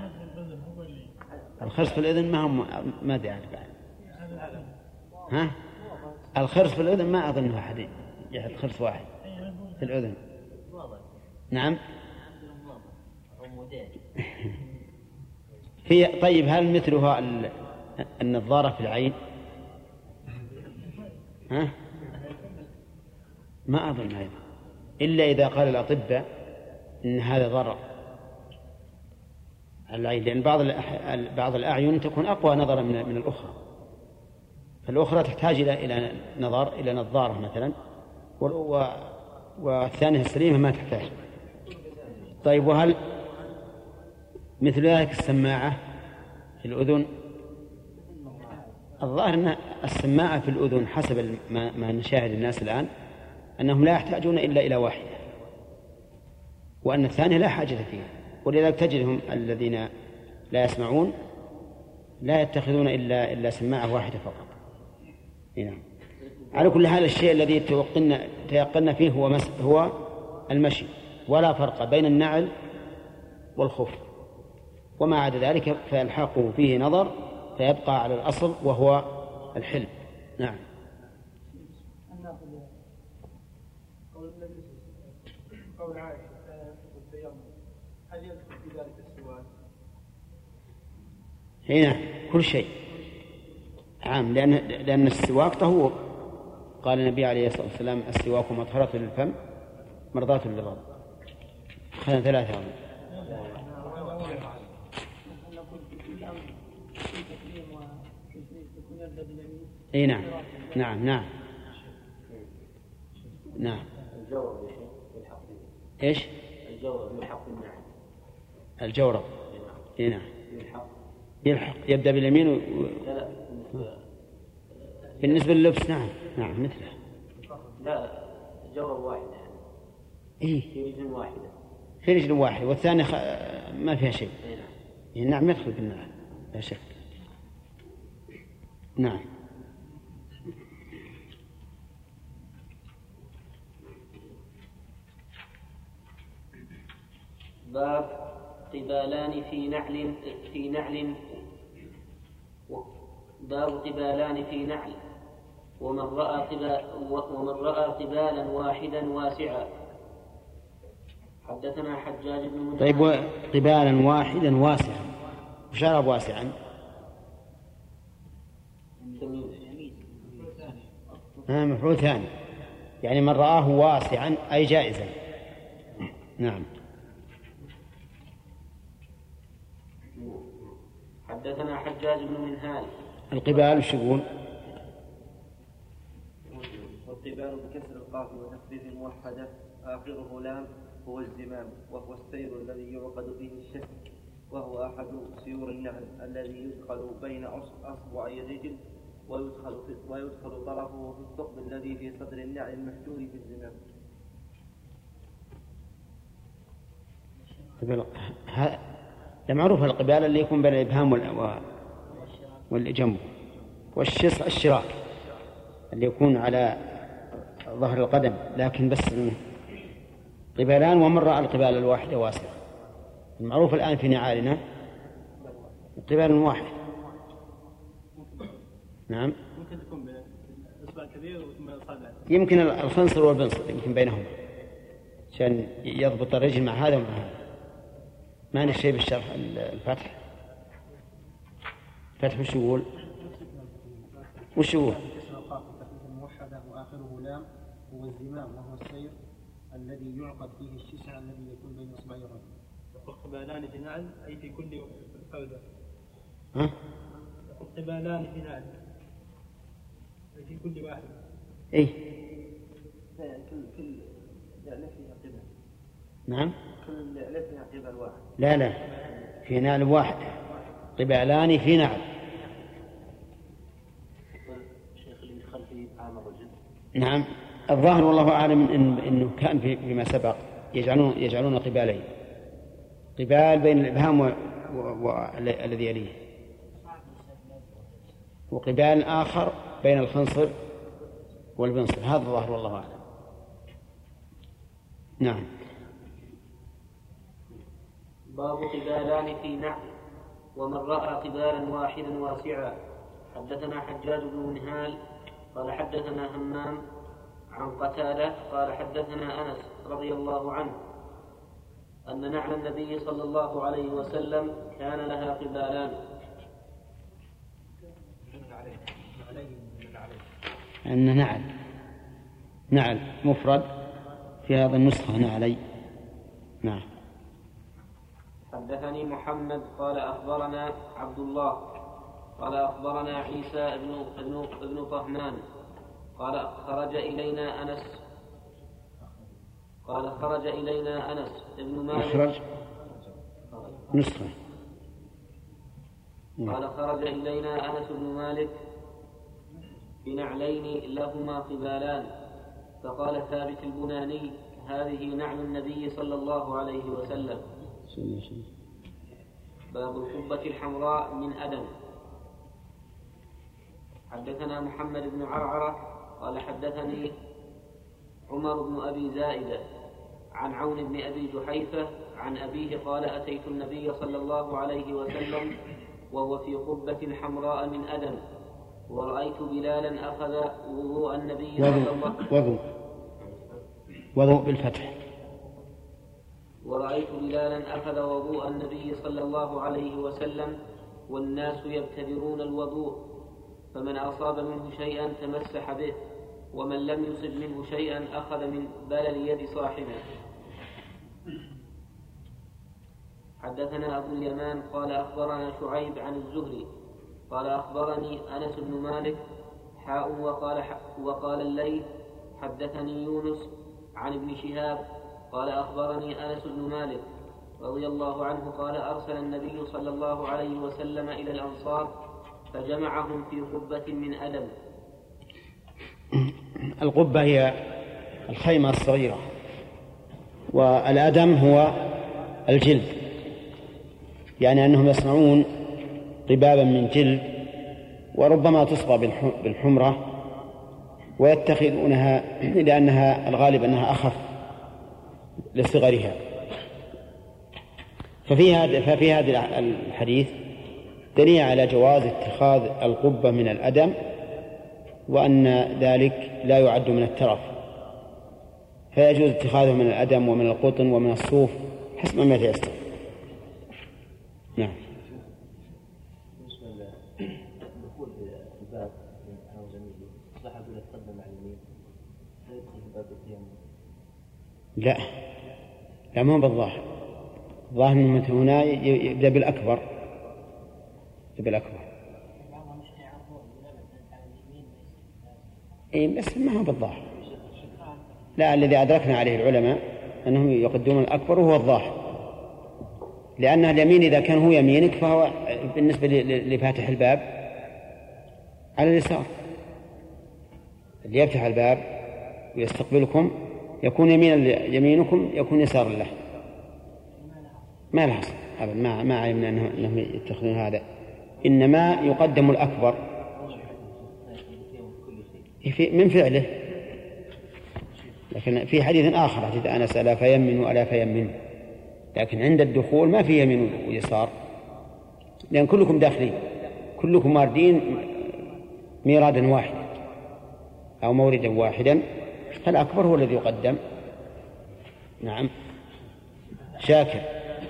الخرس في الأذن ما هم ما أدري بعد. ها؟ الخرس في الأذن ما أظنه أحد يحط خرس واحد في الأذن. نعم. في طيب هل مثلها النظارة في العين؟ ها؟ ما أظن هذا إلا إذا قال الأطباء إن هذا ضرر على العين، لأن بعض بعض الأعين تكون أقوى نظرا من من الأخرى، فالأخرى تحتاج إلى إلى نظر إلى نظارة مثلا، والثانية السليمة ما تحتاج. طيب وهل مثل ذلك السماعة في الأذن؟ الظاهر أن السماعة في الأذن حسب ما نشاهد الناس الآن أنهم لا يحتاجون إلا إلى واحدة، وأن الثانية لا حاجة فيها، ولذلك تجدهم الذين لا يسمعون لا يتخذون إلا إلا سماعة واحدة فقط. نعم. على كل حال الشيء الذي توقنا تيقنا فيه هو مس هو المشي، ولا فرق بين النعل والخف، وما عدا ذلك فيلحقه فيه نظر فيبقى على الأصل وهو الحل. نعم. قول عائشة والتيمم هل يدخل في ذلك السواك؟ هنا كل شيء عام، لأن لأن السواك طهور. قال النبي عليه الصلاة والسلام السواك مطهرة للفم مرضاة للرب. خلنا ثلاثة عام. اي نعم نعم نعم نعم. الجورب ايش؟ الجورب يلحق بالنعل. الجورب اي نعم يلحق، يبدأ باليمين و... لا بالنسبة لللبس نعم نعم مثله. لا جورب واحد إيه في رجل واحدة في رجل واحد والثاني خ... ما فيها شيء. نعم. نعم يدخل بالنعل لا شك. نعم. باب قبالان في نعل في نعل باب قبالان في نعل ومن رأى قبال ومن رأى قبالا واحدا واسعا. حدثنا حجاج بن منهار. طيب قبالا واحدا واسعا، وشرب واسعا ها مفعول ثاني، يعني من رآه واسعا أي جائزا. نعم. حدثنا حجاج بن منهال. القبال وش يقول؟ والقبال بكسر القاف وتخفيف موحدة آخره لام هو الزمام، وهو السير الذي يعقد فيه الشك، وهو أحد سيور النعل الذي يدخل بين أصبعي الرجل ويدخل, ويدخل طرفه في الثقب الذي في صدر النعل المحجور في الزمام. معروف القبال اللي يكون بين الإبهام واللي جنبه، والشص الشراك اللي يكون على ظهر القدم، لكن بس قبالان ومن رأى القبال الواحدة واسعة. المعروف الآن في نعالنا قبال واحد. نعم. ممكن تكون بين إصبع كبير وصابع. يمكن الخنصر والبنصر يمكن بينهم عشان يضبط الرجل مع هذا ومع هذا. ما نشي بالشرح الفتح. فتح وش يقول؟ وش يقول؟ موحدة وآخره لام هو الزمام، وهو السير الذي يعقد فيه الشسع الذي يكون بين إصبعي الرجل. والقبالان في نعل أي في كل فوزة. ها؟ والقبالان في نعل أي في كل واحد. إيه. كل كل نعلة فيها قبل. نعم. كل نعلة فيها قبل واحد. لا لا في نعل واحد، قبالان في نعل. الشيخ اللي يدخل في عام الرجل. نعم الظاهر والله أعلم إن إنه كان في فيما سبق يجعلون يجعلون قبالين، قبال بين الإبهام والذي يليه، وقبال آخر بين الخنصر والبنصر، هذا الظاهر والله أعلم. نعم. باب قبالان في نعل ومن رأى قبالا واحدا واسعا. حدثنا حجاج بن منهال قال حدثنا همام عن قتادة قال حدثنا أنس رضي الله عنه أن نعل النبي صلى الله عليه وسلم كان لها قبالان. أن نعل نعل مفرد في هذا النسخة نعلي. نعم. حدثني محمد قال أخبرنا عبد الله قال أخبرنا عيسى ابن ابن ابن طهمان قال خرج إلينا أنس قال خرج إلينا أنس ابن مالك أخرج نسخة قال خرج إلينا أنس بن مالك بنعلين لهما قبالان، فقال ثابت البناني هذه نعل النبي صلى الله عليه وسلم. باب القبة الحمراء من أدم. حدثنا محمد بن عرعرة قال حدثني عمر بن أبي زائدة عن عون بن أبي جحيفة عن أبيه قال أتيت النبي صلى الله عليه وسلم وهو في قبة حمراء من أدم ورأيت بلالا أخذ وضوء النبي صلى الله عليه وسلم وضوء وضوء بالفتح ورأيت بلالا أخذ وضوء النبي صلى الله عليه وسلم والناس يبتدرون الوضوء، فمن أصاب منه شيئا تمسح به ومن لم يصب منه شيئا أخذ من بلل يد صاحبه. حدثنا أبو اليمان قال أخبرنا شعيب عن الزهري قال أخبرني أنس بن مالك حاء وقال, وقال الليث حدثني يونس عن ابن شهاب قال أخبرني أنس بن مالك رضي الله عنه قال أرسل النبي صلى الله عليه وسلم إلى الأنصار فجمعهم في قبة من أدم. القبة هي الخيمة الصغيرة، والأدم هو الجلد، يعني أنهم يصنعون قبابا من جلد وربما تصبغ بالحمرة ويتخذونها لأنها الغالب أنها أخف لصغرها. ففي هذا ففي هذا الحديث دليل على جواز اتخاذ القبة من الأدم، وأن ذلك لا يعد من الترف، فيجوز اتخاذه من الأدم ومن القطن ومن الصوف حسب ما يتيسر. نعم. دخول الباب أو زميله صح أقول يتقدم على اليمين لا يدخل في باب التيمم؟ لا لا ما بالظاهر، الظاهر أنه هنا يبدأ بالأكبر بالأكبر إيه بس ما هو بالظاهر. لا، الذي أدركنا عليه العلماء أنهم يقدمون الأكبر وهو الظاهر، لأن اليمين إذا كان هو يمينك فهو بالنسبة لفاتح الباب على اليسار، اللي يفتح الباب ويستقبلكم يكون يمين يمينكم يكون يسار له، ما له أصل أبدا، ما ما علمنا أنهم يتخذون هذا، إنما يقدم الأكبر من فعله. لكن في حديث آخر حديث أنس ألا فيمن وألا فيمن، لكن عند الدخول ما في يمين ويسار، لأن كلكم داخلين كلكم واردين ميرادا واحدا أو موردا واحدا، فالأكبر هو الذي يقدم. نعم. شاكر.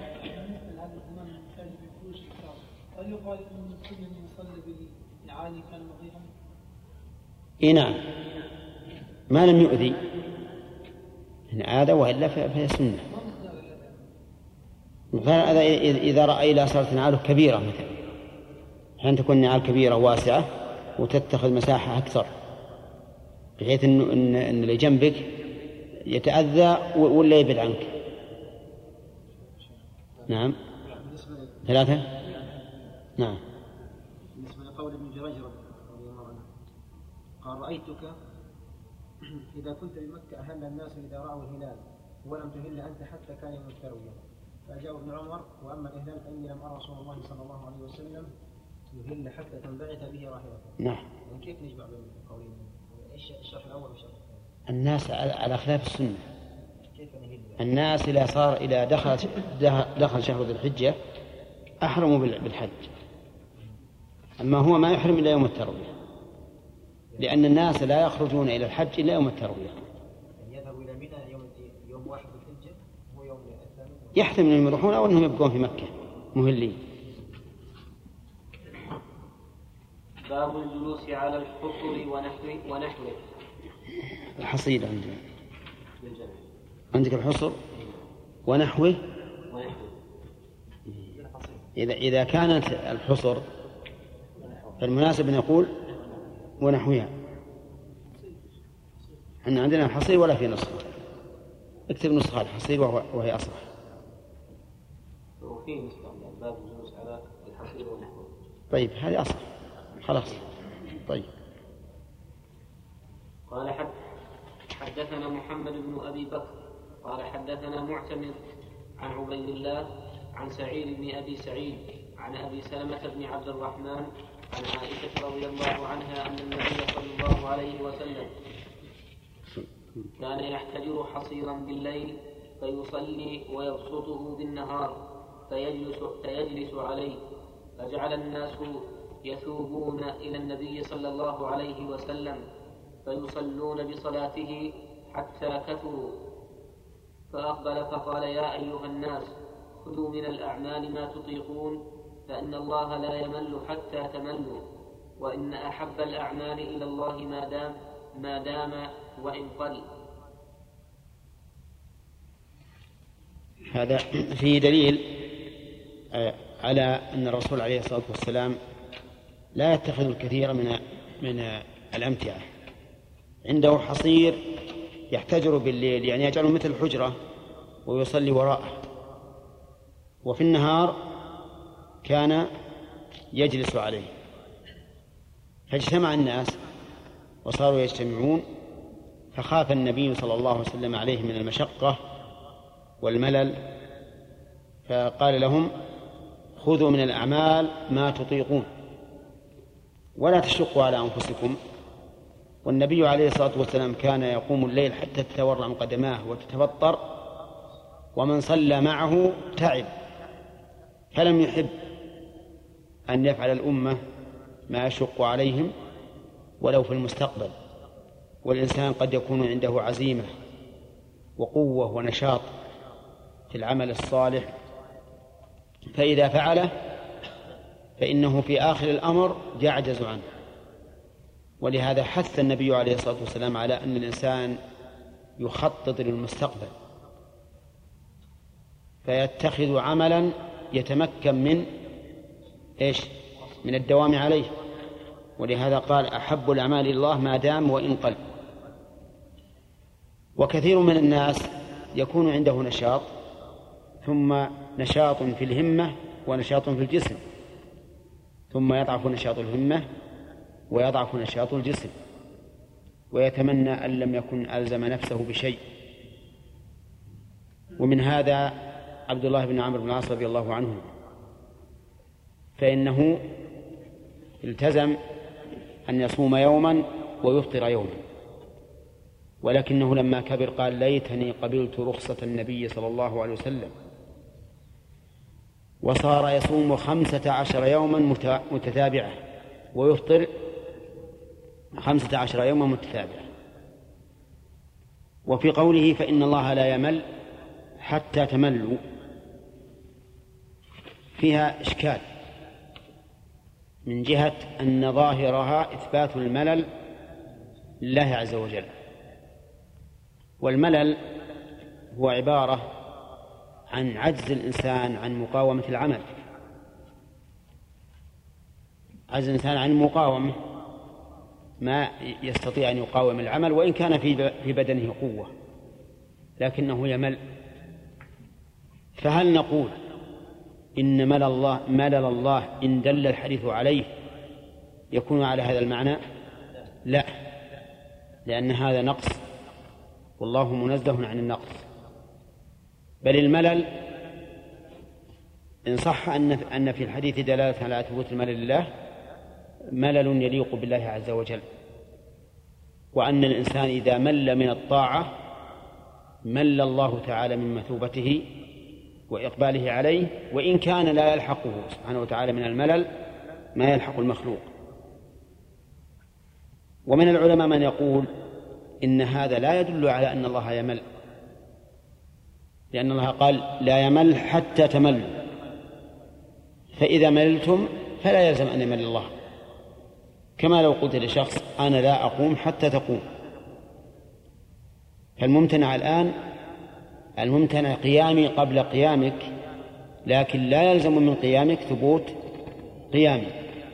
هل يقال أن كل من يصلي بالعالي كان مضيئا؟ إيه نعم، ما لم يؤذي إن عاد وإلا فهي سنة. إذا رأى إلى صارت نعاله كبيرة مثلا، حين تكون نعال كبيرة واسعة وتتخذ مساحة أكثر بحيث إن إن اللي جنبك يتأذى ولا يبعد عنك. نعم. ثلاثة. نعم. بالنسبة لقول ابن جريج رضي الله عنه قال رأيتك إذا كنت بمكة أهل الناس إذا رأوا الهلال ولم تهل أنت حتى كان يوم التروية. فجاء ابن عمر وأما الإهلال فإني لم أرى رسول الله صلى الله عليه وسلم يهل حتى تنبعث به راحلته. نعم. كيف نجمع بين القولين؟ إيش الشرح الأول والشرح الثاني؟ الناس على خلاف السنة. كيف نهل؟ الناس إذا صار إذا دخل دخل شهر ذي الحجة أحرموا بالحج. أما هو ما يحرم إلا يوم التروية، لأن الناس لا يخرجون إلى الحج إلا يوم التروية. يذهبوا إلى منى يوم يوم واحد الحجة ويوم الثاني. يحتمل أن يروحون أو أنهم يبقون في مكة مهلين. باب الجلوس على الحصر ونحوه ونحوه. الحصير عندنا. عندك الحصر ونحوه. ونحوه. إذا إذا كانت الحصر فالمناسب أن يقول ونحوها. احنا عندنا الحصير ولا في نسخة. اكتب نسخة الحصير وهي أصح. وفي نسخة باب الجلوس على الحصير ونحوه. طيب هذه أصح خلاص. طيب. قال حد حدثنا محمد بن أبي بكر قال حدثنا معتمر عن عبيد الله عن سعيد بن أبي سعيد عن أبي سلمة بن عبد الرحمن عن عائشة رضي الله عنها أن النبي صلى الله عليه وسلم كان يحتجر حصيرا بالليل فيصلي ويبسطه بالنهار فيجلس, فيجلس عليه، فجعل الناس يثوبون إلى النبي صلى الله عليه وسلم فيصلون بصلاته حتى كثروا، فأقبل فقال يا أيها الناس خذوا من الأعمال ما تطيقون فإن الله لا يمل حتى تملوا، وإن أحب الأعمال إلى الله ما دام ما دام وإن قل. هذا فيه دليل على أن الرسول عليه الصلاة والسلام لا يتخذ الكثير من من الأمتعة. عنده حصير يحتجر بالليل، يعني يجعله مثل الحجرة ويصلي وراءه، وفي النهار كان يجلس عليه. فاجتمع الناس وصاروا يجتمعون، فخاف النبي صلى الله عليه وسلم عليه من المشقة والملل، فقال لهم خذوا من الأعمال ما تطيقون ولا تشقوا على أنفسكم. والنبي عليه الصلاة والسلام كان يقوم الليل حتى تتورم قدماه وتتفطر، ومن صلى معه تعب، فلم يحب أن يفعل الأمة ما يشق عليهم ولو في المستقبل. والإنسان قد يكون عنده عزيمة وقوة ونشاط في العمل الصالح، فإذا فعله فإنه في آخر الأمر يعجز عنه. ولهذا حث النبي عليه الصلاة والسلام على أن الإنسان يخطط للمستقبل فيتخذ عملا يتمكن من إيش؟ من الدوام عليه. ولهذا قال أحب الأعمال إلى الله ما دام وإن قل. وكثير من الناس يكون عنده نشاط، ثم نشاط في الهمة ونشاط في الجسم، ثم يضعف نشاط الهمة ويضعف نشاط الجسم، ويتمنى أن لم يكن ألزم نفسه بشيء. ومن هذا عبد الله بن عمرو بن العاص رضي الله عنه، فإنه التزم أن يصوم يوما ويفطر يوما، ولكنه لما كبر قال ليتني قبلت رخصة النبي صلى الله عليه وسلم، وصار يصوم خمسة عشر يوما متتابعة ويفطر خمسة عشر يوما متتابعة. وفي قوله فإن الله لا يمل حتى تملوا فيها إشكال من جهة أن ظاهرها إثبات الملل لله عز وجل، والملل هو عبارة عن عجز الإنسان عن مقاومة العمل، عجز الإنسان عن المقاومة، ما يستطيع أن يقاوم العمل وإن كان في بدنه قوة لكنه يمل. فهل نقول إن ملل الله, ملل الله إن دل الحديث عليه يكون على هذا المعنى؟ لا، لأن هذا نقص، والله منزه عن النقص. بل الملل إن صح أن أن في الحديث دلالة على ثبوت الملل لله، ملل يليق بالله عز وجل، وأن الإنسان إذا مل من الطاعة مل الله تعالى من مثوبته وإقباله عليه، وإن كان لا يلحقه سبحانه وتعالى من الملل ما يلحق المخلوق. ومن العلماء من يقول إن هذا لا يدل على أن الله يمل، لأن الله قال لا يمل حتى تملوا، فإذا مللتم فلا يلزم أن يمل الله، كما لو قلت لشخص أنا لا أقوم حتى تقوم. فالممتنع الآن الممتنع قيامي قبل قيامك، لكن لا يلزم من قيامك ثبوت قيامي،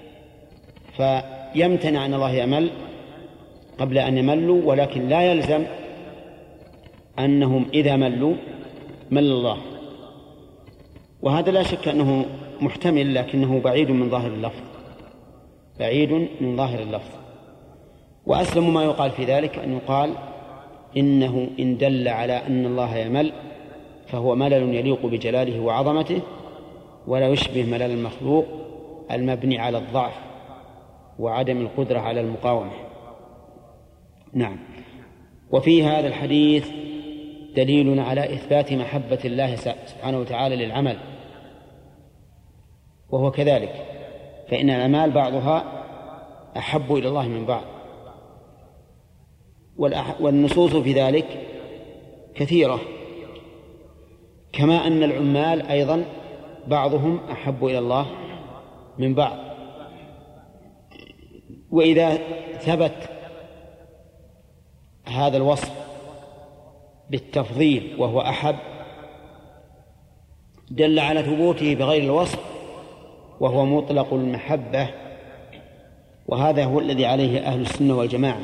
فيمتنع أن الله يمل قبل أن يملوا، ولكن لا يلزم أنهم إذا ملوا مل الله. وهذا لا شك أنه محتمل، لكنه بعيد من ظاهر اللفظ، بعيد من ظاهر اللفظ. وأسلم ما يقال في ذلك أن يقال إنه إن دل على أن الله يمل فهو ملل يليق بجلاله وعظمته، ولا يشبه ملل المخلوق المبني على الضعف وعدم القدرة على المقاومة. نعم. وفي هذا الحديث دليل على إثبات محبة الله سبحانه وتعالى للعمل، وهو كذلك، فإن الأعمال بعضها أحب إلى الله من بعض، والنصوص في ذلك كثيرة، كما أن العمال أيضا بعضهم أحب إلى الله من بعض. وإذا ثبت هذا الوصف بالتفضيل وهو أحب دل على ثبوته بغير الوصف وهو مطلق المحبة، وهذا هو الذي عليه أهل السنة والجماعة،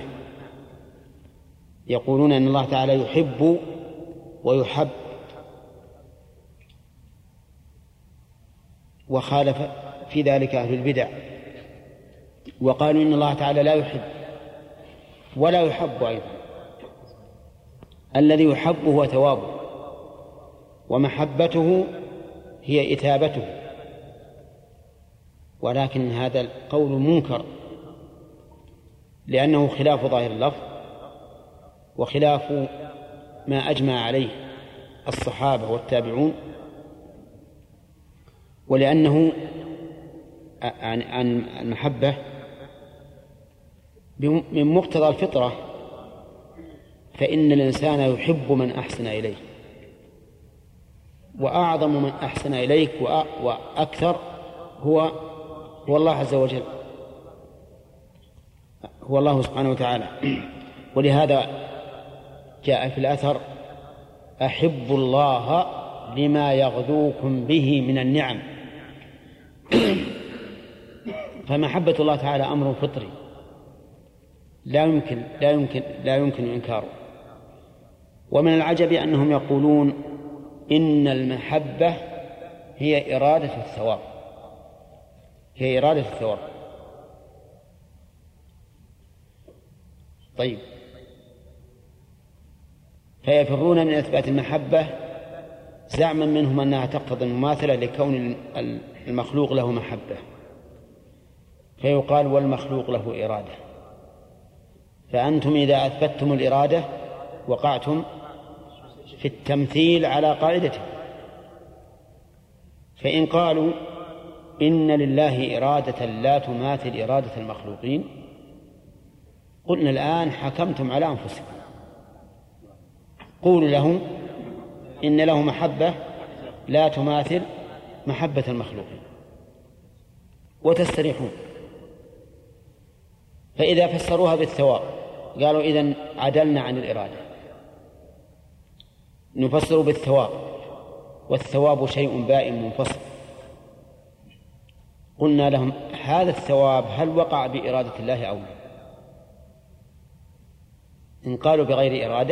يقولون أن الله تعالى يحب ويحب، وخالف في ذلك أهل البدع وقالوا إن الله تعالى لا يحب ولا يحب أيضا. الذي يحب هو ثوابه، ومحبته هي إثابته، ولكن هذا القول منكر لأنه خلاف ظاهر اللفظ وخلاف ما أجمع عليه الصحابة والتابعون، ولأنه عن المحبة من مقتضى الفطرة، فإن الإنسان يحب من أحسن إليه، وأعظم من أحسن إليك وأكثر هو هو الله عز وجل، هو الله سبحانه وتعالى. ولهذا جاء في الأثر أحب الله لما يغذوكم به من النعم. فمحبة الله تعالى أمر فطري لا يمكن لا يمكن لا يمكن إنكاره. ومن العجب أنهم يقولون إن المحبة هي إرادة الثواب، هي إرادة الثواب. طيب، فيفرون من إثبات المحبة زعما منهم أنها تقتضي المماثلة لكون المخلوق له محبة، فيقال والمخلوق له إرادة. فأنتم إذا أثبتتم الإرادة وقعتم في التمثيل على قاعدته. فإن قالوا إن لله إرادة لا تماثل إرادة المخلوقين، قلنا الآن حكمتم على أنفسكم. قولوا لهم إن له محبة لا تماثل محبة المخلوقين وتستريحون. فإذا فسروها بالثواب قالوا إذن عدلنا عن الإرادة، نفسر بالثواب، والثواب شيء بائن منفصل. قلنا لهم هذا الثواب هل وقع بإرادة الله أو لا؟ إن قالوا بغير إرادة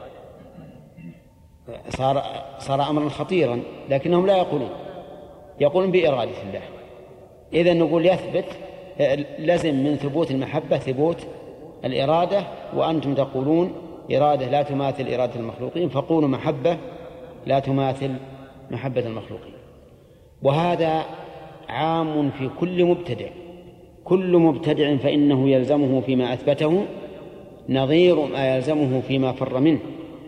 صار صار أمرا خطيرا، لكنهم لا يقولون، يقولون بإرادة الله. إذن نقول يثبت لازم من ثبوت المحبة ثبوت الإرادة وأنتم تقولون إرادة لا تماثل إرادة المخلوقين، فقولوا محبة لا تماثل محبة المخلوقين. وهذا عام في كل مبتدع، كل مبتدع فإنه يلزمه فيما أثبته نظير ما يلزمه فيما فر منه،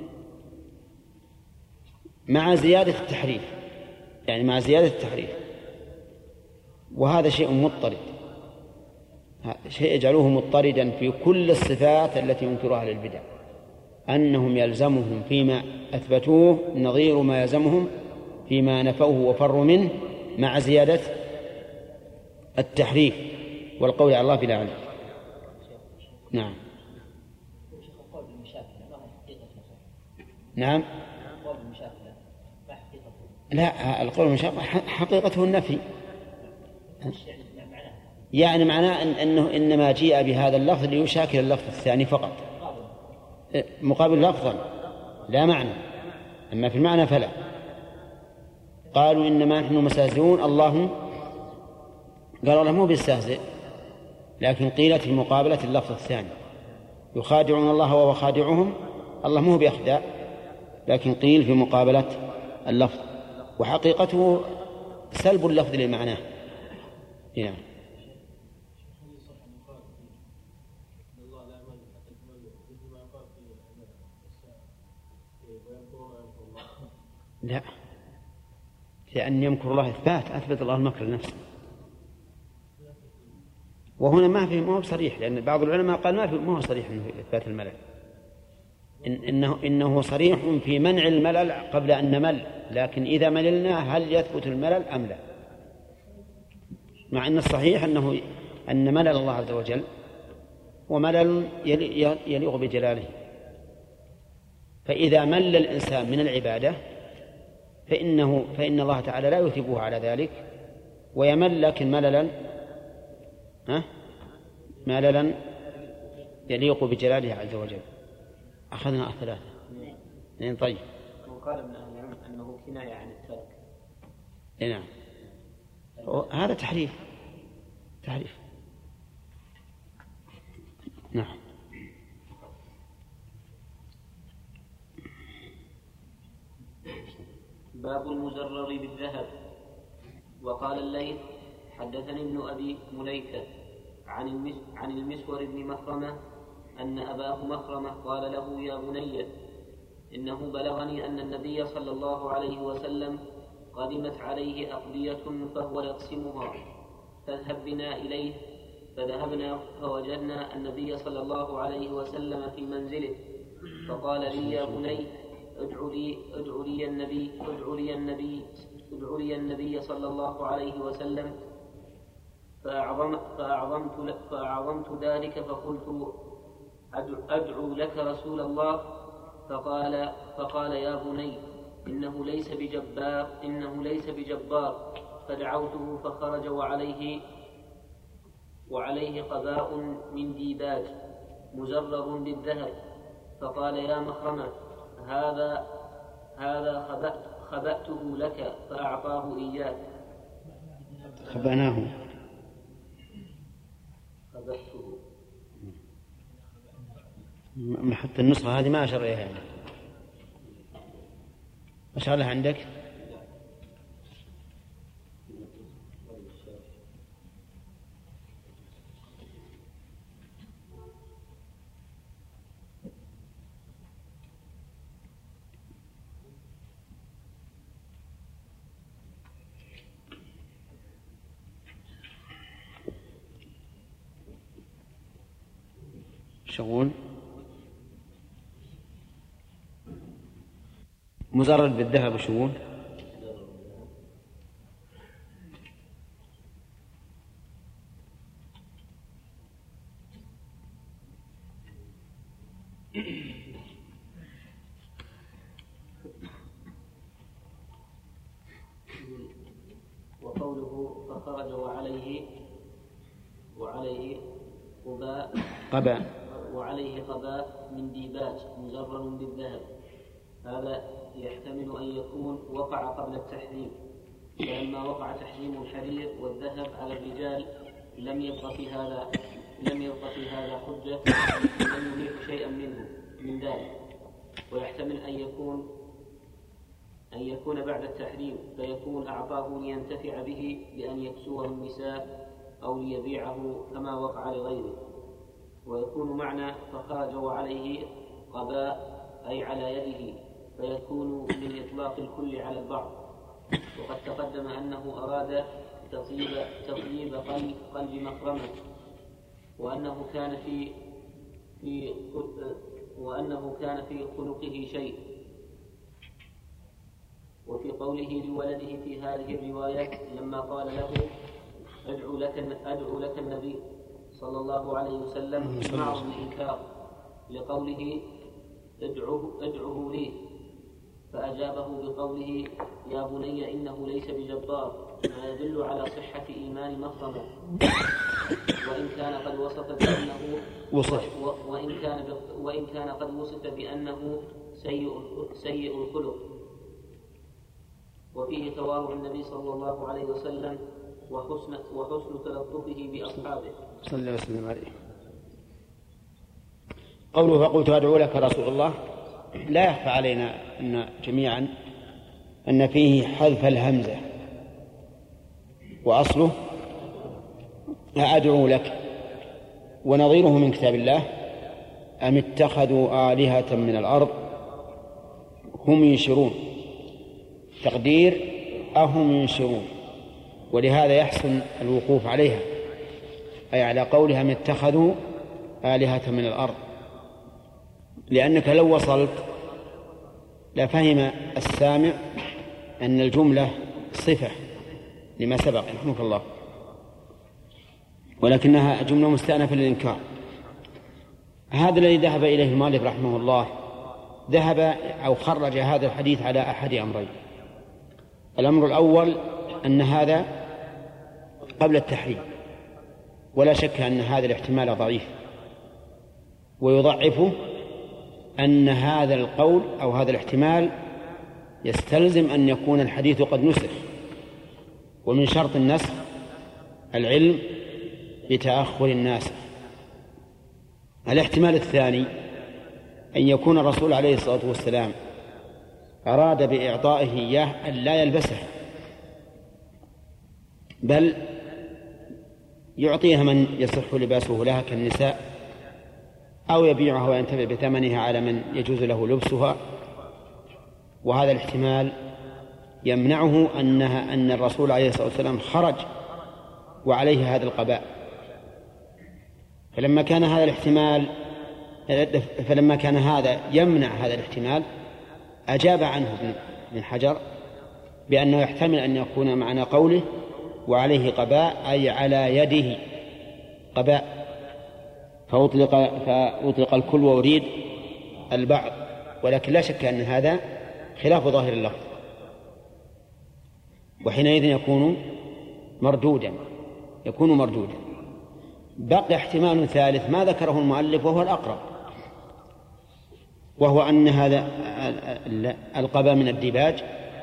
مع زيادة التحريف، يعني مع زيادة التحريف. وهذا شيء مضطرد، شيء يجعله مضطردا في كل الصفات التي ينكرها للبدع، أنهم يلزمهم فيما أثبتوه نظير ما يلزمهم فيما نفوه وفروا منه، مع زيادة التحريف والقول على الله بلا علم. نعم نعم لا، القول المشاقة حقيقته النفي، يعني معناه إن أنه إنما جيء بهذا اللفظ ليشاكل اللفظ الثاني فقط، مقابل لفظا لا معنى، أما في المعنى فلا. قالوا إنما نحن مستهزئون، الله قالوا الله مو بيستهزئ، لكن قيلت في مقابلة اللفظ الثاني، يخادعون الله وهو خادعهم، الله مو بيخدع، لكن قيل في مقابلة اللفظ، وحقيقته سلب اللفظ لمعناه. يعني لا، لأن يمكر الله إثبات، أثبت الله المكر لنفسه، وهنا ما في، ما هو صريح، لأن بعض العلماء قال ما في، ما هو صريح إنه إثبات الملل، إن إنه إنه صريح في منع الملل قبل أن نمل، لكن إذا مللنا هل يثبت الملل أم لا؟ مع أن الصحيح أنه أن ملل الله عز وجل وملل يليق بجلاله، فإذا مل الإنسان من العبادة فإنه فإن الله تعالى لا يثيبه على ذلك ويمل، لكن مللا ها مللا يليق بجلاله عز وجل. أخذنا الثلاثة. طيب. وقال ابن أهل العلم أنه كناية عن الترك. نعم. هذا تحريف. تحريف. نعم. باب المزرر بالذهب. وقال الليث حدثني ابن أبي مليكة عن عن المسور بن مخرمة أن أباه مخرمة قال له يا بني إنه بلغني أن النبي صلى الله عليه وسلم قدمت عليه أقضية فهو يقسمها، فاذهب بنا إليه. فذهبنا فوجدنا النبي صلى الله عليه وسلم في منزله، فقال لي يا بني ادعو لي ادعو لي النبي ادعو لي النبي ادعو لي النبي صلى الله عليه وسلم. فأعظم فأعظمت فأعظمت ذلك فقلت أدعو لك رسول الله. فقال فقال يا بني إنه ليس بجبار إنه ليس بجبار. فدعوته فخرج وعليه وعليه قباء من ديباج مزرر بالذهب. فقال يا مخرمة هذا هذا خبأت خبأته لك، فأعطاه إياه. خبأناه خبأته. حتى النسخة هذه ما أشر إليها يعني. أشر لها عندك؟ شغول مزرر بالذهب وشغول. وقوله فخرج وعليه وعليه قباء قباء وعليه قباء من ديباج مزرر بالذهب، هذا يحتمل أن يكون وقع قبل التحريم، فلما وقع تحريم الحرير والذهب على الرجال لم يبق في هذا لم يبق في هذا حجة لم يبيح شيئا منه من ذلك، ويحتمل أن يكون أن يكون بعد التحريم فيكون أعطاه لينتفع به بأن يكسوه النساء أو ليبيعه كما وقع لغيره، ويكون معنى فخرج عليه قباء أي على يده، فيكون من إطلاق الكل على البعض. وقد تقدم أنه أراد تطيب, تطيب قلب, قلب مكرمة، وأنه كان في في وأنه كان في خلقه شيء. وفي قوله لولده في هذه الرواية لما قال له أدعو لك, أدعو لك النبي صلى الله عليه وسلم معه الإنكار لقوله ادعوه, ادعوه لي، فأجابه بقوله يا بني إنه ليس بجبار، ما يدل على صحة إيمان مكرمة، وإن كان قد وصف بأنه وصف وإن كان وإن كان قد وصف بأنه سيء سيء الخلق. وفيه تواضع النبي صلى الله عليه وسلم وحسن وحسن تلطفه بأصحابه صلى الله عليه وسلم عليه. قوله فقلت أدعو لك رسول الله، لا يخفى علينا أن جميعا أن فيه حذف الهمزة، وأصله أدعو لك، ونظيره من كتاب الله أم اتخذوا آلهة من الأرض هم ينشرون، تقدير أهم ينشرون، ولهذا يحسن الوقوف عليها، أي على قولها أم اتخذوا آلهة من الأرض، لأنك لو وصلت لفهم السامع أن الجملة صفة لما سبق رحمك الله، ولكنها جملة مستأنفة للإنكار. هذا الذي ذهب إليه المؤلف رحمه الله، ذهب أو خرج هذا الحديث على أحد أمرين. الأمر الأول أن هذا قبل التحريم، ولا شك أن هذا الاحتمال ضعيف، ويضعفه أن هذا القول أو هذا الاحتمال يستلزم أن يكون الحديث قد نسخ، ومن شرط النسخ العلم بتأخر الناسخ. الاحتمال الثاني أن يكون الرسول عليه الصلاة والسلام أراد بإعطائه إياه أن لا يلبسه، بل يعطيها من يصح لباسه لها كالنساء، أو يبيعها وينتفع بثمنها على من يجوز له لبسها. وهذا الاحتمال يمنعه أنها أن الرسول عليه الصلاة والسلام خرج وعليه هذا القباء. فلما كان هذا الاحتمال فلما كان هذا يمنع هذا الاحتمال، أجاب عنه ابن حجر بأنه يحتمل أن يكون معنى قوله وعليه قباء أي على يده قباء، فأطلق, فأطلق الكل وأريد البعض، ولكن لا شك أن هذا خلاف ظاهر اللفظ، وحينئذ يكون مردودا يكون مردودا. بقي احتمال ثالث ما ذكره المؤلف وهو الأقرب، وهو أن هذا القباء من الديباج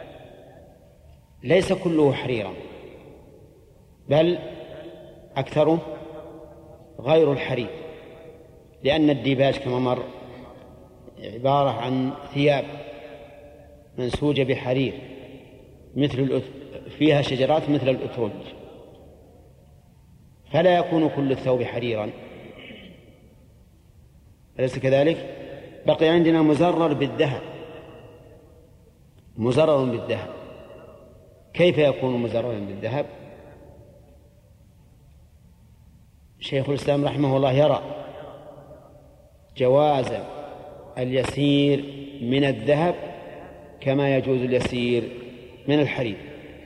ليس كله حريرا، بل أكثره غير الحرير، لأن الديباج كما مر عبارة عن ثياب منسوجة بحرير مثل فيها شجرات مثل الأترج، فلا يكون كل الثوب حريرا، أليس كذلك؟ بقي عندنا مزرر بالذهب مزرر بالذهب كيف يكون مزررا بالذهب؟ شيخ الإسلام رحمه الله يرى جواز اليسير من الذهب كما يجوز اليسير من الحرير،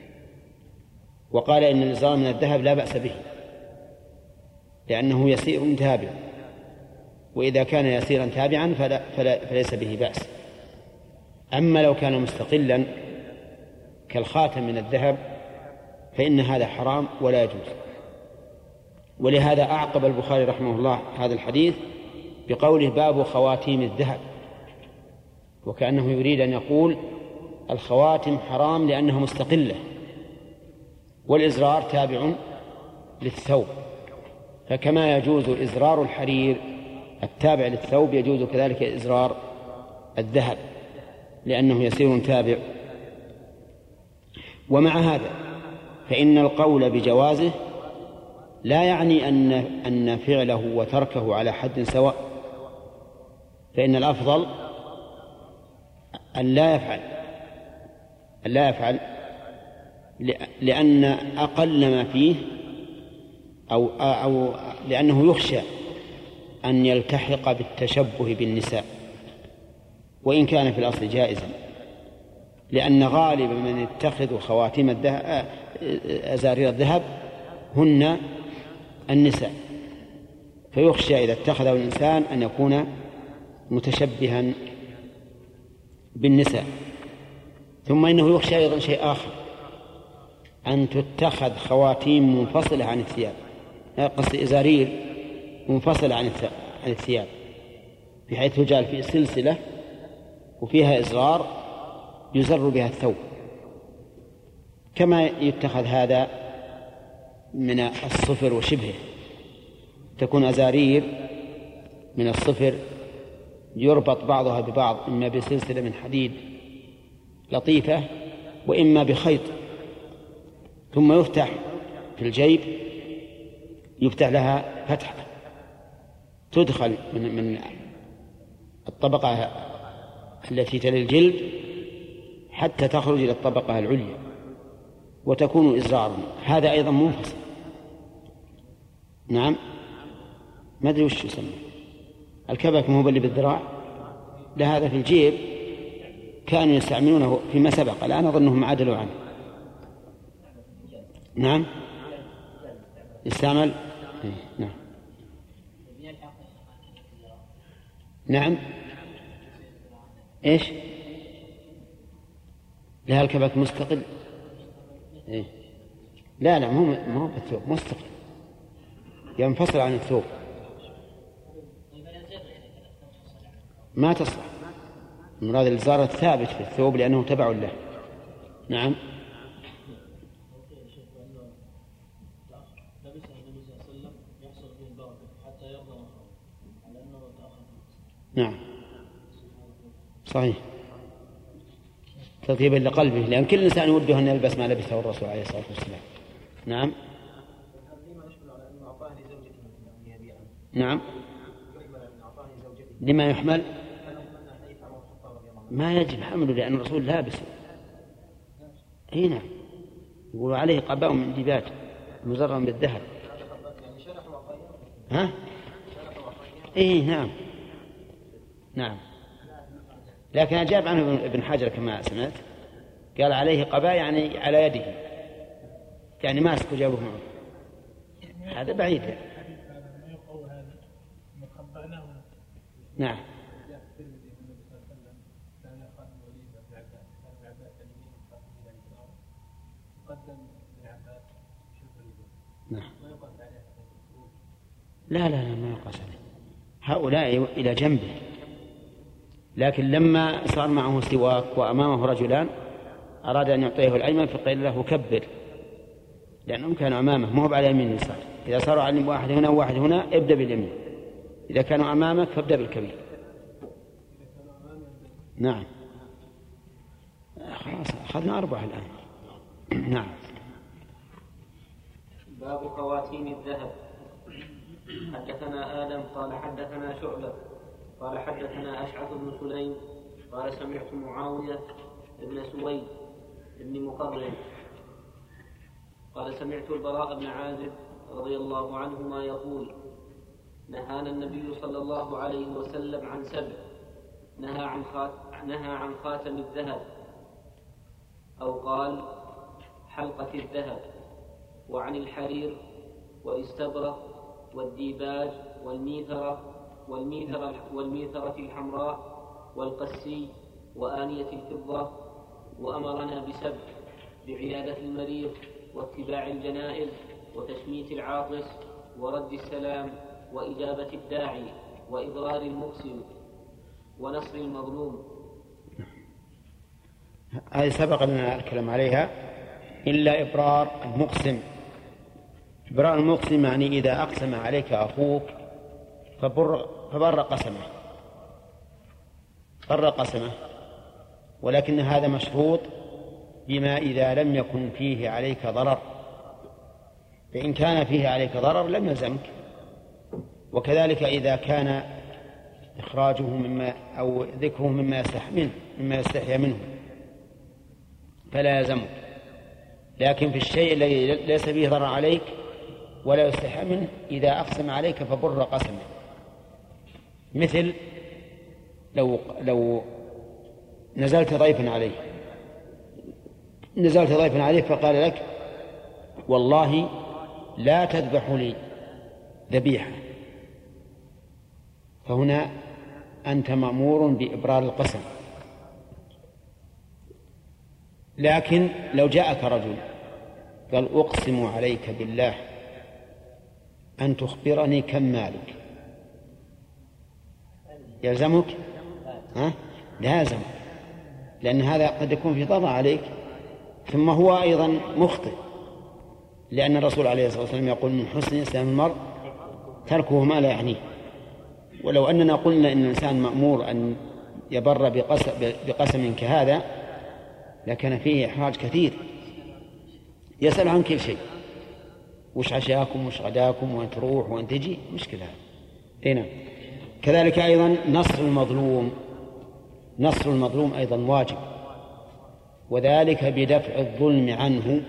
وقال إن الإزار من الذهب لا بأس به لأنه يسير تابع، وإذا كان يسيرا تابعا فلا فلا فليس به بأس. أما لو كان مستقلا كالخاتم من الذهب فإن هذا حرام ولا يجوز. ولهذا أعقب البخاري رحمه الله هذا الحديث بقوله باب خواتيم الذهب، وكأنه يريد أن يقول الخواتم حرام لأنها مستقلة، والإزرار تابع للثوب فكما يجوز إزرار الحرير التابع للثوب يجوز كذلك إزرار الذهب لأنه يسير تابع. ومع هذا فإن القول بجوازه لا يعني أن أن فعله وتركه على حد سواء، فإن الأفضل أن لا يفعل أن لا يفعل لأن أقل ما فيه أو أو لأنه يخشى أن يلتحق بالتشبه بالنساء، وإن كان في الأصل جائزا، لأن غالب من يتخذ خواتيم الذهب أزارير الذهب هن النساء، فيخشى إذا اتخذه الإنسان أن يكون متشبها بالنساء. ثم إنه يخشى أيضا شيء آخر، أن تتخذ خواتيم منفصلة عن الثياب، قصد إزارير منفصلة عن الثياب، بحيث تجعل في سلسلة وفيها إزرار يزر بها الثوب، كما يتخذ هذا من الصفر وشبهه، تكون أزارير من الصفر يربط بعضها ببعض إما بسلسلة من حديد لطيفة وإما بخيط، ثم يفتح في الجيب، يفتح لها فتحة تدخل من من الطبقة التي تلي الجلد حتى تخرج إلى الطبقة العليا وتكون إزرارا. هذا أيضا منفصل. نعم، ما أدري وش يسمى الكبك، مو اللي بالذراع، لهذا في الجيب كانوا يستعملونه فيما سبق، الآن أظنهم عدلوا عنه. نعم يستعمل. نعم نعم إيش لها الكبك مستقل؟ إيه؟ لا لا مو مو بالثوب مستقل، ينفصل عن الثوب، ما تصلح. المراد الإزار الثابت في الثوب لأنه تبع له. نعم نعم صحيح، تطيبا لقلبه، لأن كل إنسان يوده أن يلبس ما لبسه الرسول عليه الصلاة والسلام. نعم نعم لما يحمل ما يجب حمله لأن الرسول لابسه. اي نعم، يقول عليه قباء من ديباج مزرم بالذهب. ها اي نعم نعم، لكن أجاب عنه ابن حجر كما سمعت، قال عليه قباء يعني على يده، يعني ماسك وجابه معه، هذا بعيد. نعم نعم لا لا لا ما يقاس عليه، هؤلاء إلى جنبه، لكن لما صار معه سواك وأمامه رجلان أراد أن يعطيه الأيمن فقيل له كبر، لأنهم كانوا أمامه مو على يمين اليسار. إذا صاروا على واحد هنا وواحد هنا ابدأ باليمين، إذا كانوا أمامك فابدأ بالكبير. نعم خلاص أخذنا أربعة الآن. نعم. باب خواتيم الذهب. حدثنا آدم قال حدثنا شعبة قال حدثنا أشعث بن سليم قال سمعت معاوية بن سويد بن مقرن قال سمعت البراء بن عازب رضي الله عنهما يقول نهانا النبي صلى الله عليه وسلم عن سبع، نهى عن نهى عن خاتم الذهب، أو قال حلقة الذهب، وعن الحرير والاستبرق والديباج والميثرة والميثرة, والميثرة الحمراء والقسي وآنية الفضة، وأمرنا بسبع: بعيادة المريض واتباع الجنائز وتشميت العاطس ورد السلام وإجابة الداعي وإضرار المقسم ونصر المظلوم. هذه سبق لنا الكلام عليها، إلا إبرار المقسم إبراء المقسم يعني إذا أقسم عليك أخوك فبر, فبر قسمه بر قسمه ولكن هذا مشروط بما إذا لم يكن فيه عليك ضرر، فإن كان فيه عليك ضرر لم يلزمك. وكذلك إذا كان إخراجه مما أو ذكره مما يستحي منه مما يستحي منه فلا يلزمك. لكن في الشيء الذي ليس فيه ضرر عليك ولا يستحي منه إذا أقسم عليك فبر قسمه. مثل لو لو نزلت ضيفا عليه نزلت ضيفا عليه فقال لك والله لا تذبح لي ذبيحة، فهنا أنت مأمور بإبرار القسم. لكن لو جاءك رجل قال أقسم عليك بالله أن تخبرني كم مالك، يلزمك؟ ها؟ لا يلزمك، لأن هذا قد يكون في ضرر عليك، ثم هو أيضا مخطئ، لأن الرسول عليه الصلاة والسلام يقول من حسن إسلام المرء تركه ما لا يعنيه. ولو أننا قلنا إن الإنسان مأمور أن يبر بقسم, بقسم كهذا لكان فيه إحراج كثير، يسأل عن كل شيء، وش عشاكم وش غداكم وأن تروح وأن تجي، مشكلة هنا. كذلك أيضا نصر المظلوم نصر المظلوم أيضا واجب، وذلك بدفع الظلم عنه،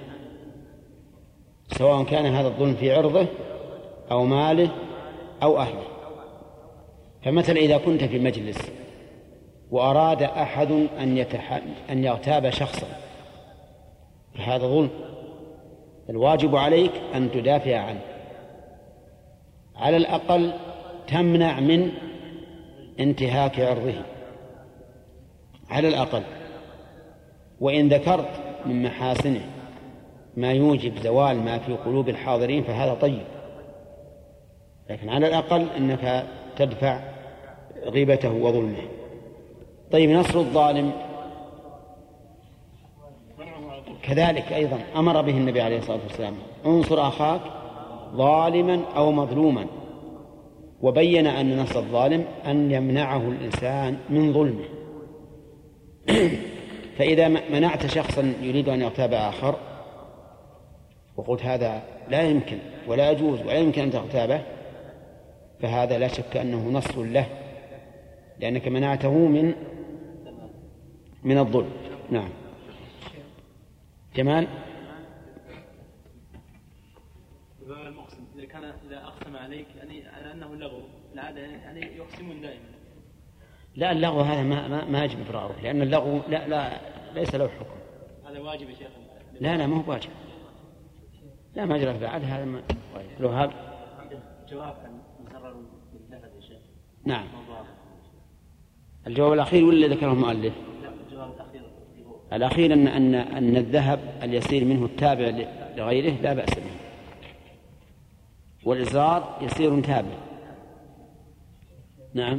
سواء كان هذا الظلم في عرضه أو ماله أو أهله. فمثلا إذا كنت في مجلس وأراد أحد أن, يتح... أن يغتاب شخصا فهذا ظلم، الواجب عليك أن تدافع عنه، على الأقل تمنع من انتهاك عرضه على الأقل. وإن ذكرت من محاسنه ما يوجب زوال ما في قلوب الحاضرين فهذا طيب، لكن على الأقل أنك تدفع غيبته وظلمه. طيب نصر الظالم كذلك أيضا أمر به النبي عليه الصلاة والسلام، انصر أخاك ظالما أو مظلوما، وبين أن نصر الظالم أن يمنعه الإنسان من ظلمه. فإذا منعت شخصا يريد أن يغتاب آخر وقلت هذا لا يمكن ولا يجوز ولا يمكن أن تغتابه، فهذا لا شك أنه نصر له، لأنك منعته من من الظلم. نعم جمال. المقسم إذا كان إذا أقسم عليك يعني على أنه لغو العادة يعني يقسمون دائما. لا اللغو هذا ما ما, ما يجب إبراره، لأن اللغو لا لا ليس له حكم. هذا واجب يا شيخ؟ لا لا ما هو واجب، لا ما جرى بعد هذا ما واجب. لو هذا جواب عن مزرر باللفظ يا شيخ. نعم الجواب الأخير ولا ذكره المؤلف؟ لا الجواب الأخير. الأخير أن أن أن الذهب اليسير منه التابع لغيره لا بأس به، والإزرار يسير تابع. نعم.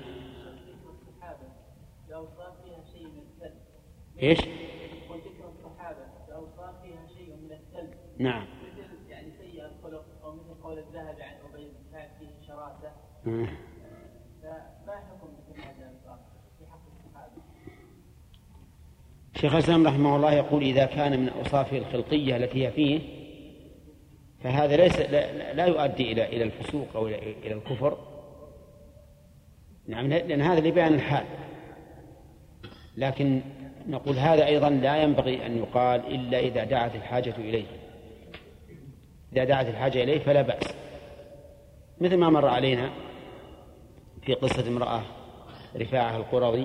لو صار فيها شيء من السلب. إيش؟ وذكر الصحابة لو صار فيها شيء من السلب. نعم. مثل يعني سيء الخلق أو مثل قول الذهب عن أبي كان فيه شراسة. آه. فما حكم مثل هذا في حق الصحابة؟ شيخ الإسلام رحمه الله يقول إذا كان من أوصافه الخلقية التي هي فيه فهذا ليس لا, لا يؤدي إلى إلى الفسوق أو إلى إلى الكفر. نعم لأن هذا لبيان الحال، لكن نقول هذا أيضا لا ينبغي أن يقال إلا إذا دعت الحاجة إليه. إذا دعت الحاجة إليه فلا بأس، مثل ما مر علينا في قصة امرأة رفاعة القرظي،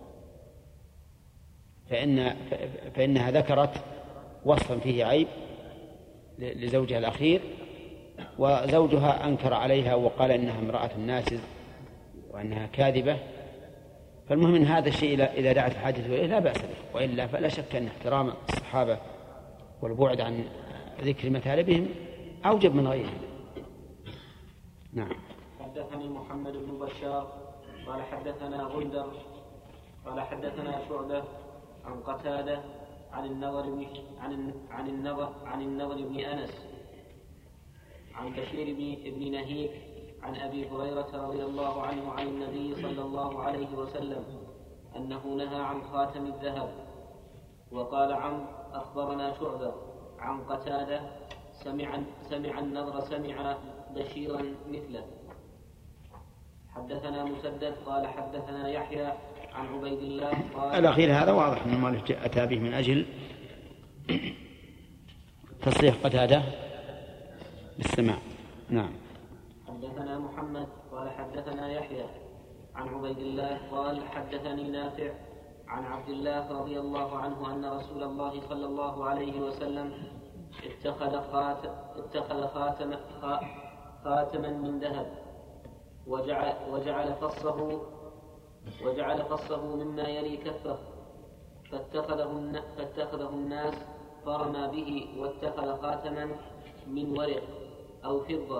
فإن فإنها ذكرت وصفا فيه عيب لزوجها الأخير، وزوجها أنكر عليها وقال إنها امرأة ناسز وأنها كاذبة. فالمهم إن هذا الشيء إذا دعت الحاجة إليه لا بأس به، وإلا فلا شك أن احترام الصحابة والبعد عن ذكر مثالبهم أوجب من غيرهم. نعم. حدثني محمد بن بشار قال حدثنا غندر قال حدثنا شعبة عن قتادة عن النضر بن عن عن النضر عن النضر بن أنس عن بشير بن نهيك عن أبي هريرة رضي الله عنه عن النبي صلى الله عليه وسلم أنه نهى عن خاتم الذهب. وقال عمرو أخبرنا شعبة عن قتادة سمع سمع النضر سمع بشيرا مثله. حدثنا مسدد قال حدثنا يحيى عن عبيد الله قال الأخير هذا واضح أن المؤلف أتى به من أجل تصريح قتادة بالسماع. نعم. حدثنا محمد قال حدثنا يحيى عن عبيد الله قال حدثني نافع عن عبد الله رضي الله عنه أن رسول الله صلى الله عليه وسلم اتخذ خاتم اتخذ خاتم خاتما من ذهب وجعل وجعل فصه وجعل فصه مما يلي كفه فاتخذه فاتخذه الناس فرمى به واتخذ خاتما من ورق أو فضة.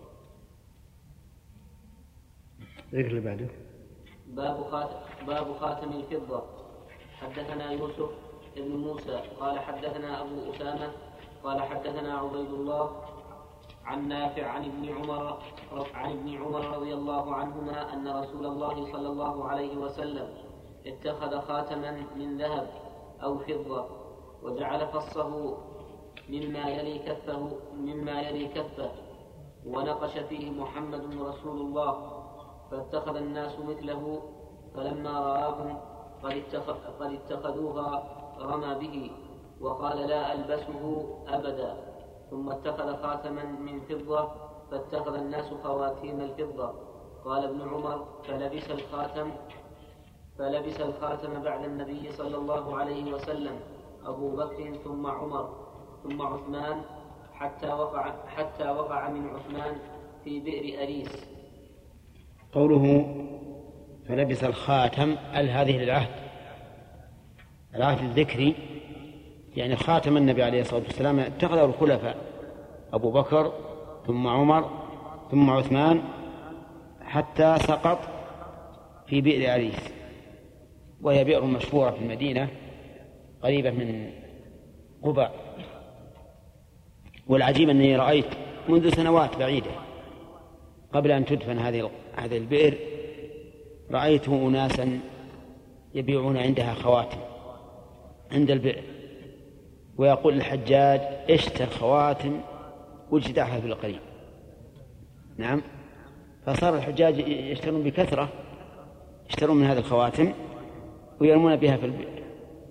ذكر اللي بعده. باب خاتم باب خاتم الفضة. حدثنا يوسف بن موسى قال حدثنا أبو أسامة قال حدثنا عبيد الله عن نافع عن ابن عمر عن ابن عمر رضي الله عنهما أن رسول الله صلى الله عليه وسلم اتخذ خاتما من ذهب أو فضة وجعل فصه مما يلي كفه مما يلي كفه ونقش فيه محمد رسول الله فاتخذ الناس مثله فلما رآهم قد اتخذوها رمى به وقال لا ألبسه أبدا ثم اتخذ خاتما من فضة فاتخذ الناس خواتيم الفضة. قال ابن عمر فلبس الخاتم فلبس الخاتم بعد النبي صلى الله عليه وسلم أبو بكر ثم عمر ثم عثمان حتى وقع حتى وقع من عثمان في بئر أريس. قوله فلبس الخاتم ال هذه للعهد العهد الذكري، يعني خاتم النبي عليه الصلاة والسلام اتخذه الخلفاء أبو بكر ثم عمر ثم عثمان حتى سقط في بئر أريس، وهي بئر مشهورة في المدينة قريبة من قباء. والعجيب أني رأيت منذ سنوات بعيدة قبل أن تدفن هذه هذه البئر رأيت أناسا يبيعون عندها خواتم عند البئر، ويقول الحجاج اشتر خواتم وجدها في القريب. نعم، فصار الحجاج يشترون بكثرة يشترون من هذه الخواتم ويرمون بها في البئر.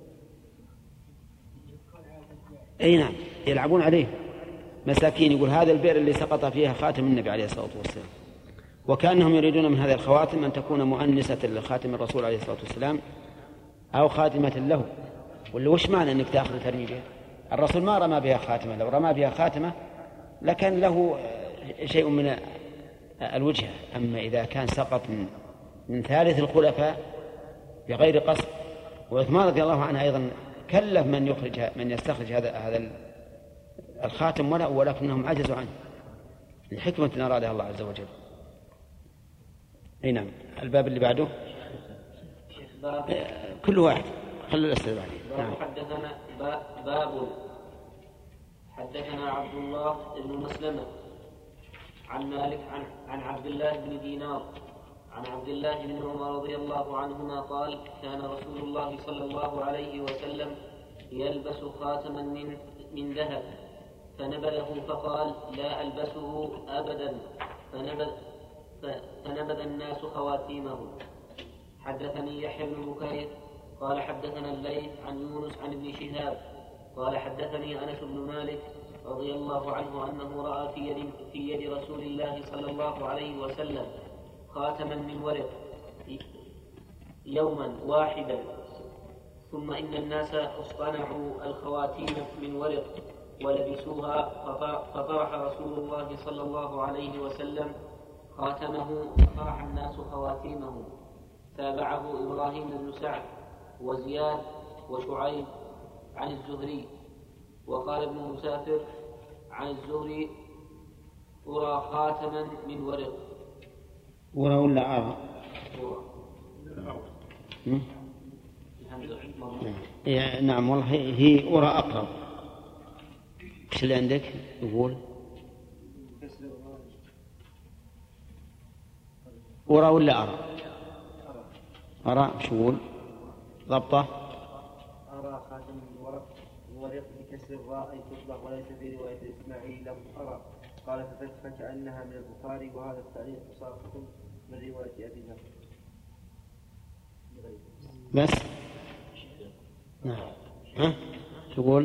أي نعم، يلعبون عليه مساكين. يقول هذا البئر اللي سقط فيها خاتم النبي عليه الصلاة والسلام، وكأنهم يريدون من هذه الخواتم أن تكون مؤنسة لخاتم الرسول عليه الصلاة والسلام أو خاتمة له. واللي وش معنى أنك تأخذ ترمي بها؟ الرسول ما رمى بها خاتمة، لو رمى بها خاتمة لكان له شيء من الوجهة. أما إذا كان سقط من, من ثالث الخلفاء بغير قصد، وعثمان رضي الله عنه أيضا كلف من يخرج من يستخرج هذا هذا الخاتم ولا ولكنهم عجزوا عنه الحكمة أرادها الله عز وجل. أي نعم. الباب اللي بعده كل واحد خلوا الأسئلة بعدين. نعم. حدثنا باب حدثنا عبد الله بن مسلمة عن مالك عن عن عبد الله بن دينار عن عبد الله بن عمر رضي الله عنهما قال كان رسول الله صلى الله عليه وسلم يلبس خاتما من من ذهب فنبذه فقال لا ألبسه أبدا فنبذ, فنبذ الناس خواتيمه. حدثني يحيى بن بكير قال حدثنا الليث عن يونس عن ابن شهاب قال حدثني أنس بن مالك رضي الله عنه أنه رأى في يد, في يد رسول الله صلى الله عليه وسلم خاتما من ورق يوما واحدا ثم إن الناس اصطنعوا الخواتيم من ورق ولبسوها فطرح رسول الله صلى الله عليه وسلم خاتمه فطرح الناس خواتيمه. تابعه إبراهيم بن سعد وزياد وشعيب عن الزهري. وقال ابن مسافر عن الزهري أرى خاتما من ورق. ورا ولا أرى؟ نعم والله هي أرى أقرب. ايش اللي عندك يقول؟ أرى ولا أرى؟ أرى شغول ضبطة. أرى خاتم من ورق ورق بكسر الراء تطلق وليس في رواية الإسماعيلي لفظ أرى. قال فكأنها من البخاري وهذا التعليق ساقط من رواية أبي ذر. بس نعم. ها تقول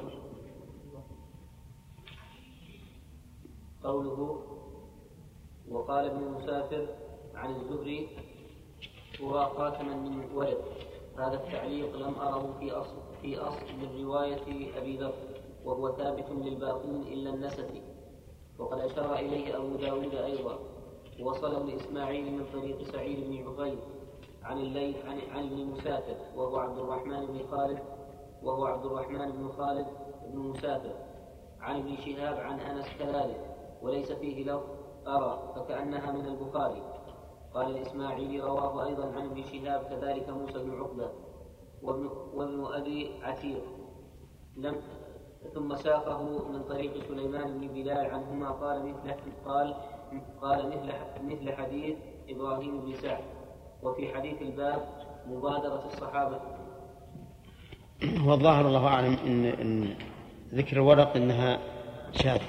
قوله وقال ابن مسافر عن الزهري هو خاتما من ورد. هذا التعليق لم أره في أصل في أصل من رواية أبي ذر وهو ثابت للباقين إلا النسفي، وقد أشار إليه أبو داود أيضا. وصله الإسماعيلي من طريق سعيد بن عفيف عن الليث عن عن ابن مسافر وهو عبد الرحمن بن خالد وهو عبد الرحمن بن خالد بن مسافر عن ابن شهاب عن أنس كذلك، وليس فيه لفظ أرى فكأنها من البخاري. قال الإسماعيلي رواه أيضا عن ابن شهاب كذلك موسى بن عقبة وابن, وابن أبي عتيق لم ثم ساقه من طريق سليمان بن بلال عنهما قال مثل قال قال مثل مثل حديث إبراهيم بن سعد. وفي حديث الباب مبادرة الصحابة. والظاهر الله أعلم إن, إن ذكر الورق إنها شاذة،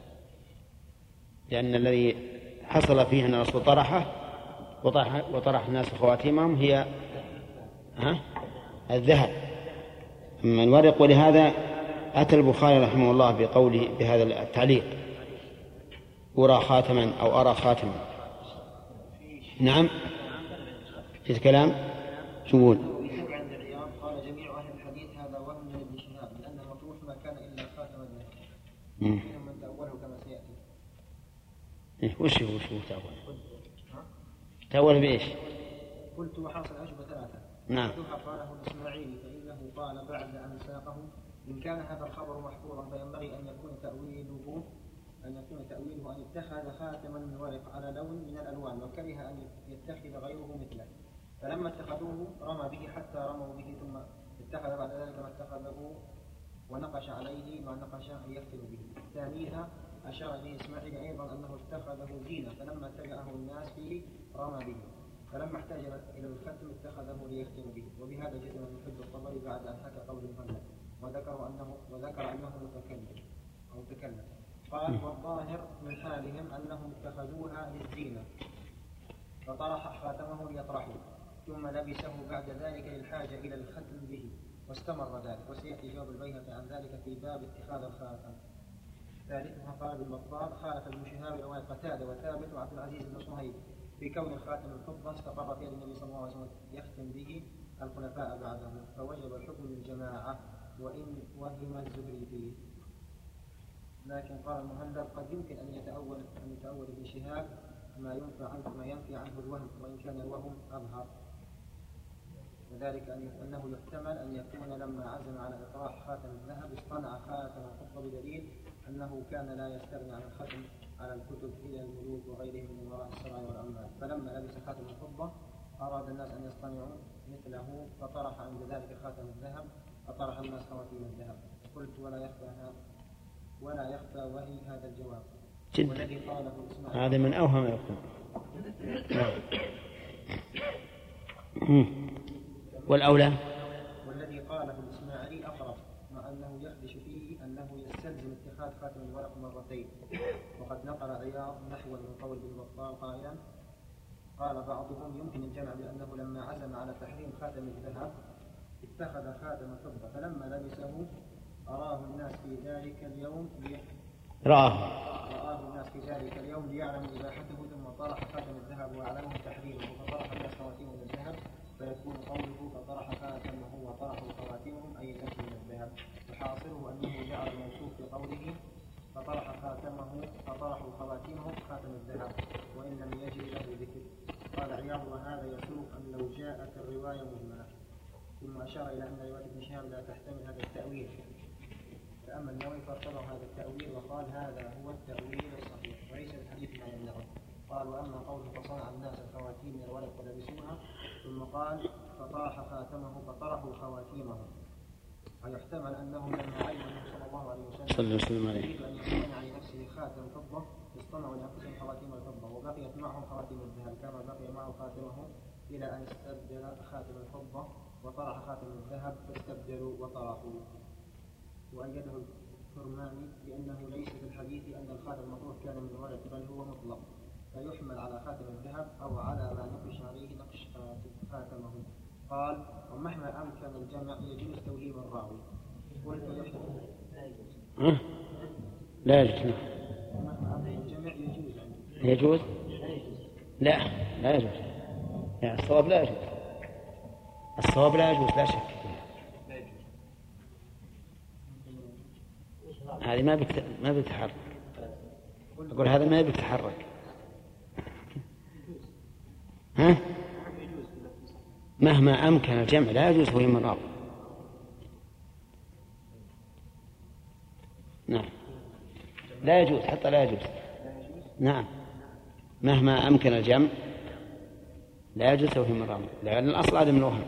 لأن الذي حصل فيه أن الرسول طرحه وطرح, وطرح الناس خواتيمهم هي ها الذهب أما الورق. ولهذا أتى البخاري رحمه الله بقوله بهذا التعليق أرى خاتما أو أرى خاتما. نعم في الكلام شو عند العياض قال جميع أهل الحديث هذا وهم من ابن شهاب لأن المطروح ما كان إلا خاتم الذهب منهم من تأوله كما سيأتي. إيه وش هو وش هو تأول؟ تأول بإيش؟ قلت وحاصل أشبه ثلاثة. نعم. قاله الإسماعيلي فإنه قال بعد أن ساقه إن كان هذا الخبر محفوظا فينبغي أن يكون تأويله أن يكون تأويله أن اتخذ خاتما من ورق على لون من الألوان وكره أن يتخذ غيره مثله، فلما اتخذوه رمى به حتى رموا به ثم اتخذ بعد ذلك ما اتخذه ونقش عليه ما نقش أن يختم به. ثانيها أشار إليه إسماعيل أيضا أنه اتخذه زينة فلما اتبعه الناس فيه رمى به، فلما احتاج إلى الختم اتخذه ليختم به. وبهذا جزم المحب الطبري بعد أن حكى قول المهند وذكر أنه وذكر أنه متكلم أو تكلم. قال والظاهر من حالهم أنهم اتخذوها للزينة فطرح خاتمه ليطرحه ثم لبسه بعد ذلك للحاجة إلى الختم به واستمر ذلك. وسيأتي جواب البيهقي عن ذلك في باب اتخاذ الخاتم. ثالثها قال بالمطبار خالف ابن شهاب رواية قتادة وثابت وعبد العزيز بن صهيب في كون الخاتم الفضة استقر في النبي صلى الله عليه وسلم يختم به الخلفاء بعده فوجب الحكم للجماعة وإن وهم الزهري فيه. لكن قال المهندب قد يمكن أن يتأول أن يتأول ابن شهاب ما ينفي عنه ما ينفي عنه الوهم وإن كان الوهم أظهر، وذلك أنه يحتمل أن يكون لما عزم على إطراح خاتم الذهب اصطنع خاتم الفضة بدليل أنه كان لا يستغني عن الختم على الكتب إلى الملوك وغيرهم من وراء السرايا والعمال، فلما لبس خاتم الفضة أراد الناس أن يصطنعوا مثله فطرح عند ذلك خاتم الذهب فطرح الناس خواتيم الذهب. قلت ولا يخفى ولا يخفى وهي هذا الجواب والذي قاله الإسماعيلي هذا من أوهم يكون. والأولى والذي قاله الإسماعيلي أقرب مع أنه يخدش فيه أنه يستلزم اتخاذ خاتم الورق مرتين. وقد نقل عياض نحو من قول ابن بطال قائلا قال بعضهم يمكن الجمع بأنه لما عزم على تحريم خاتم الذهب اتخذ خاتم الفضة فلما لبسه أراه الناس في ذلك اليوم رآه رآه الناس في ذلك اليوم ليعلموا إباحته ثم طرح خاتم الذهب وأعلمه تحريمه فطرح الناس خواتيم الذهب فيكون قوله فطرح خاتمه وطرحوا خواتيمهم أي لكم من الذهب. وحاصله أنه جعل الموصوف في قوله فطرح خاتمه فطرحوا خواتيمهم خاتم الذهب وإن لم يجد له ذكر. قال عياض وهذا يسوق أن لو جاءت الرواية مجملة. ثم أشار إلى أن رواية ابن شهاب لا تحتمل هذا التأويل، فأما النووي فارتضى هذا التأويل وقال هذا هو التأويل الصحيح وليس الحديث ما يمنعه. قال وأما قوله فصنع الناس الخواتيم من الورق ولبسوها ثم قال فطرح خاتمه فطرحوا خواتيمهم ويحتمل أنه لما علم النبي صلى الله عليه وسلم يريد أن يصنع لنفسه خاتم فضة اصطنعوا لأنفسهم خواتيم الفضة وبقيت معهم خواتيم الذهب كما بقي معه خاتمهم إلى أن استبدل خاتم الفضة وطرح خاتم الذهب فاستبدلوا وطرحوا. وأيده الكرماني بأنه ليس في الحديث أن الخاتم المطروح كان من ورق بل هو مطلق فيحمل على خاتم الذهب أو على ما نقش عليه نقش خاتمه. قال ومهما أمكن الجمع يجوز توهيم الراوي. قلت يحمل لا يجوز. الجمع يجوز يجوز لا لا يجوز يعني الصواب لا يجوز الصواب لا يجوز لا شك. هذه ما بت... ما بتتحرك. أقول هذا ما بيتحرك. ها؟ مهما أمكن الجمع لا يجوز توهيم الراوي. نعم لا يجوز حتى لا يجوز. نعم مهما أمكن الجمع لا يجوز توهيم الراوي لأن الأصل عدم الوهم.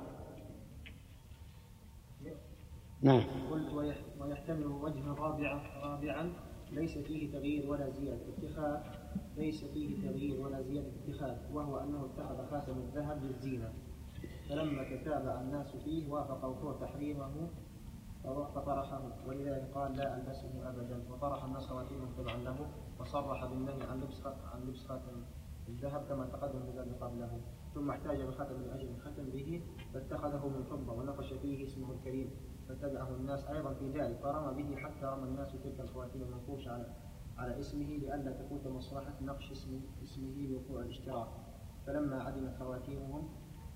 نعم. قلت ويحتمل وجه رابعا رابعا ليس فيه تغيير ولا زيادة اتخاذ ليس فيه تغيير ولا زيادة اتخاذ وهو أنه اتخذ خاتم الذهب للزينة فلما تتابع الناس فيه وافقوا فوق تحريمه فطرحه ولذلك قال لا ألبسه أبدا وطرح الناس خواتيمهم تبعا له وصرح بالنهي عن لبس عن لبس خاتم الذهب كما تقدم بذلك قبله. ثم احتاج بخاتم من أجل الختم به فاتخذه من فضة ونقش فيه اسمه الكريم فتبعه الناس أيضا في ذلك فرمى به حتى رمى الناس تلك الخواتيم المنقوش على على اسمه لئلا تفوت مصلحة نقش اسمه اسمه بوقوع الاشتراك. فلما عدمت خواتيمهم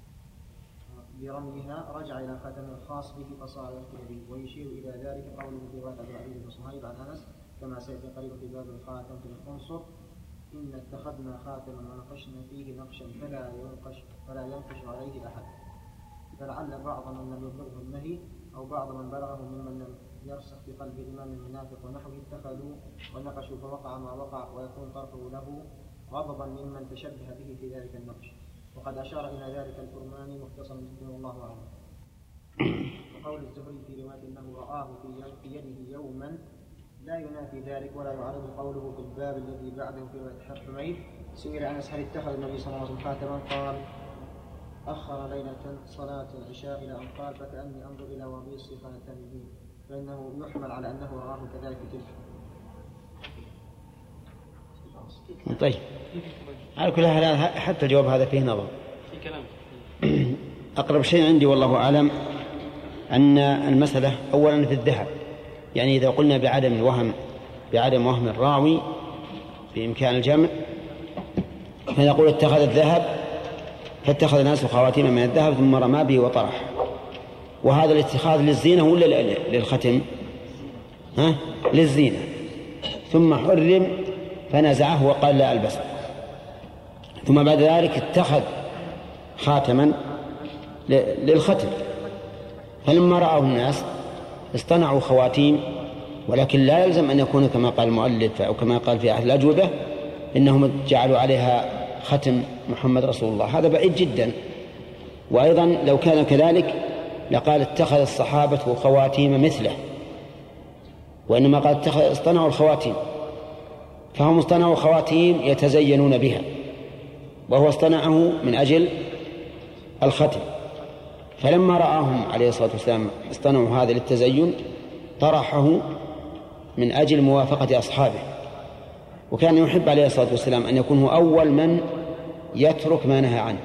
برميها رجع إلى خاتم الخاص به فصار يذكر به. ويشير إلى ذلك قوله في رواية عبد العزيز بن صهيب عن أنس كما سيأتي قريبا في باب الخاتم في الخنصر إن اتخذنا خاتما ونقشنا فيه نقشا فلا ينقش فلا ينقش عليه أحد. فلعل بعض من لم يبلغه النهي أو بعض من بلغه ممن لم يرسخ في قلب الإمام المنافق ونحوه اتخذوا ونقشوا فوقع ما وقع ويكون طرفه له غضبا ممن تشبه به في ذلك النقش. وقد أشار إلى ذلك الكرماني مختصرا جدا والله أعلم. وقول الزهري في رواية أنه رآه في يده يوما لا ينافي ذلك ولا يعارض قوله في الباب الذي بعده في رواية حميد سئل أنس هل اتخذ النبي صلى الله عليه وسلم خاتما قال أخر ليلة صلاة العشاء إلى أن قال فكأني أنظر إلى وبيص خاتمه فإنه يحمل على أنه رآه كذلك تلك. طيب على كل حال حتى الجواب هذا فيه نظر. أقرب شيء عندي والله أعلم أن المسألة أولا في الذهب يعني إذا قلنا بعدم الوهم بعدم وهم الراوي بإمكان الجمع فنقول اتخذ الذهب فاتخذ الناس خواتيم من الذهب ثم رمى به وطرح. وهذا الاتخاذ للزينة ولا للختم؟ ها؟ للزينة. ثم حرم فنزعه وقال لا ألبسه. ثم بعد ذلك اتخذ خاتما للختم فلما رأوا الناس اصطنعوا خواتيم ولكن لا يلزم أن يكون كما قال المؤلف أو كما قال في أحد الأجوبة إنهم جعلوا عليها ختم محمد رسول الله هذا بعيد جدا. وأيضا لو كان كذلك لقال اتخذ الصحابة خواتيم مثله وإنما قال اتخذ اصطنعوا الخواتيم فهم اصطنعوا خواتيم يتزينون بها وهو اصطنعه من أجل الختم فلما رآهم عليه الصلاة والسلام اصطنعوا هذا للتزين طرحه من أجل موافقة أصحابه. وكان يحب عليه الصلاة والسلام أن يكون هو أول من يترك ما نهى عنه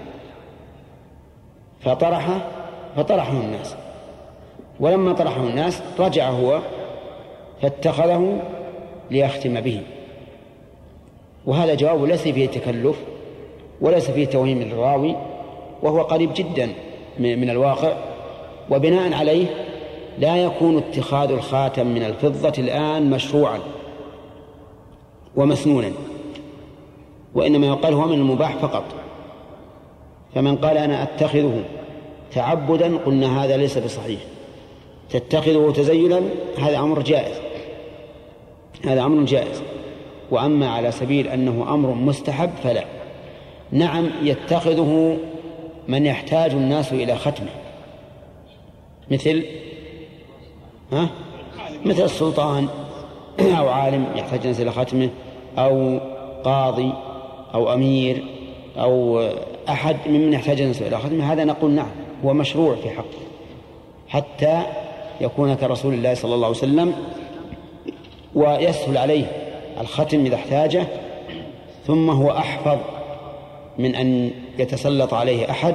فطرحه فطرحه الناس ولما طرحه الناس رجع هو فاتخذه ليختم به. وهذا جواب ليس فيه تكلف وليس فيه توهيم الراوي وهو قريب جدا من الواقع. وبناء عليه لا يكون اتخاذ الخاتم من الفضة الآن مشروعا ومسنونا وإنما يقال هو من المباح فقط. فمن قال أنا أتخذه تعبدا قلنا هذا ليس بصحيح. تتخذه تزينا هذا أمر جائز هذا أمر جائز. وأما على سبيل أنه أمر مستحب فلا. نعم يتخذه من يحتاج الناس إلى ختمه مثل ها؟ مثل السلطان أو عالم يحتاج الناس إلى ختمه أو قاضي أو أمير أو أحد ممن يحتاج إلى ختم، هذا نقول نعم هو مشروع في حقه حتى يكون كرسول الله صلى الله عليه وسلم ويسهل عليه الختم إذا احتاجه، ثم هو أحفظ من أن يتسلط عليه أحد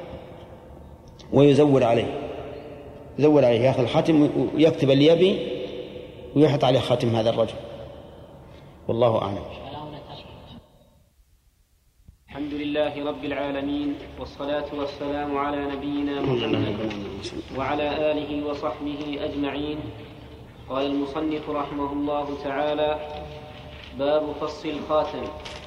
ويزور عليه يزور عليه يأخذ الختم ويكتب اللي يبي ويحط عليه ختم هذا الرجل، والله أعلم. الحمد لله رب العالمين، والصلاة والسلام على نبينا محمد وعلى آله وصحبه أجمعين. قال المصنف رحمه الله تعالى: باب فص الخاتم.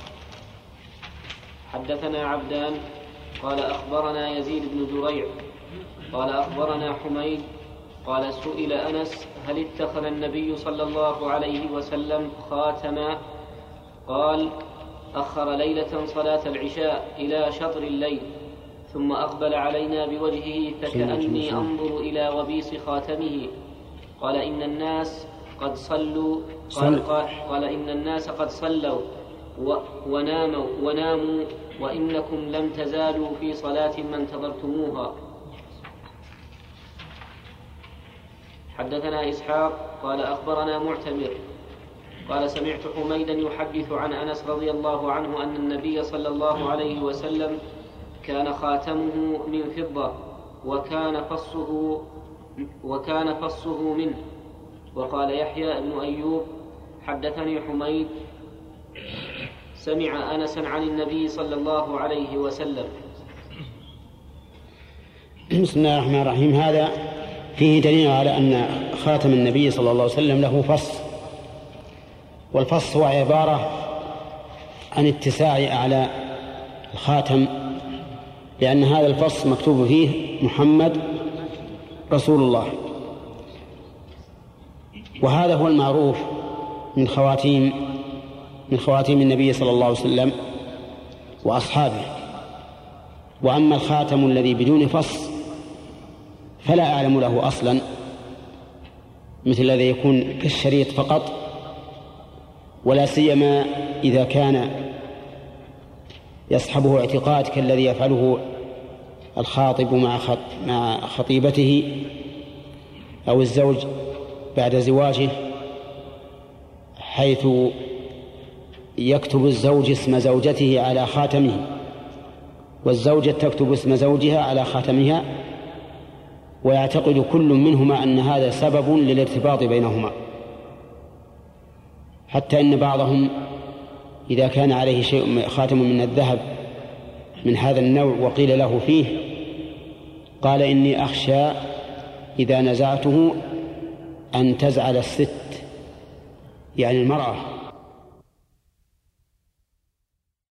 حدثنا عبدان قال أخبرنا يزيد بن زريع قال أخبرنا حميد قال سئل أنس: هل اتخذ النبي صلى الله عليه وسلم خاتما؟ قال: أخر ليلة صلاة العشاء إلى شطر الليل ثم أقبل علينا بوجهه فكأني أنظر إلى وبيص خاتمه. قال إن الناس قد صلوا قال, قال, قال إن الناس قد صلوا وناموا وناموا وإنكم لم تزالوا في صلاة ما انتظرتموها. حدثنا إسحاق قال أخبرنا معتمر قال سمعت حميدا يحدث عن أنس رضي الله عنه أن النبي صلى الله عليه وسلم كان خاتمه من فضة وكان فصه وكان فصه منه. وقال يحيى بن أيوب حدثني حميد سمع أنسا عن النبي صلى الله عليه وسلم. بسم الله الرحمن الرحيم. هذا فيه دليل على أن خاتم النبي صلى الله عليه وسلم له فص، والفص هو عبارة عن اتساع أعلى الخاتم، لأن هذا الفص مكتوب فيه محمد رسول الله، وهذا هو المعروف من خواتيم من خواتيم النبي صلى الله عليه وسلم وأصحابه. وأما الخاتم الذي بدون فص فلا أعلم له أصلا، مثل الذي يكون كالشريط فقط، ولا سيما إذا كان يصحبه اعتقاد كالذي يفعله الخاطب مع خطيبته أو الزوج بعد زواجه، حيث يكتب الزوج اسم زوجته على خاتمه والزوجة تكتب اسم زوجها على خاتمها، ويعتقد كل منهما أن هذا سبب للارتباط بينهما، حتى إن بعضهم إذا كان عليه شيء خاتم من الذهب من هذا النوع وقيل له فيه قال إني أخشى إذا نزعته أن تزعل الست، يعني المرأة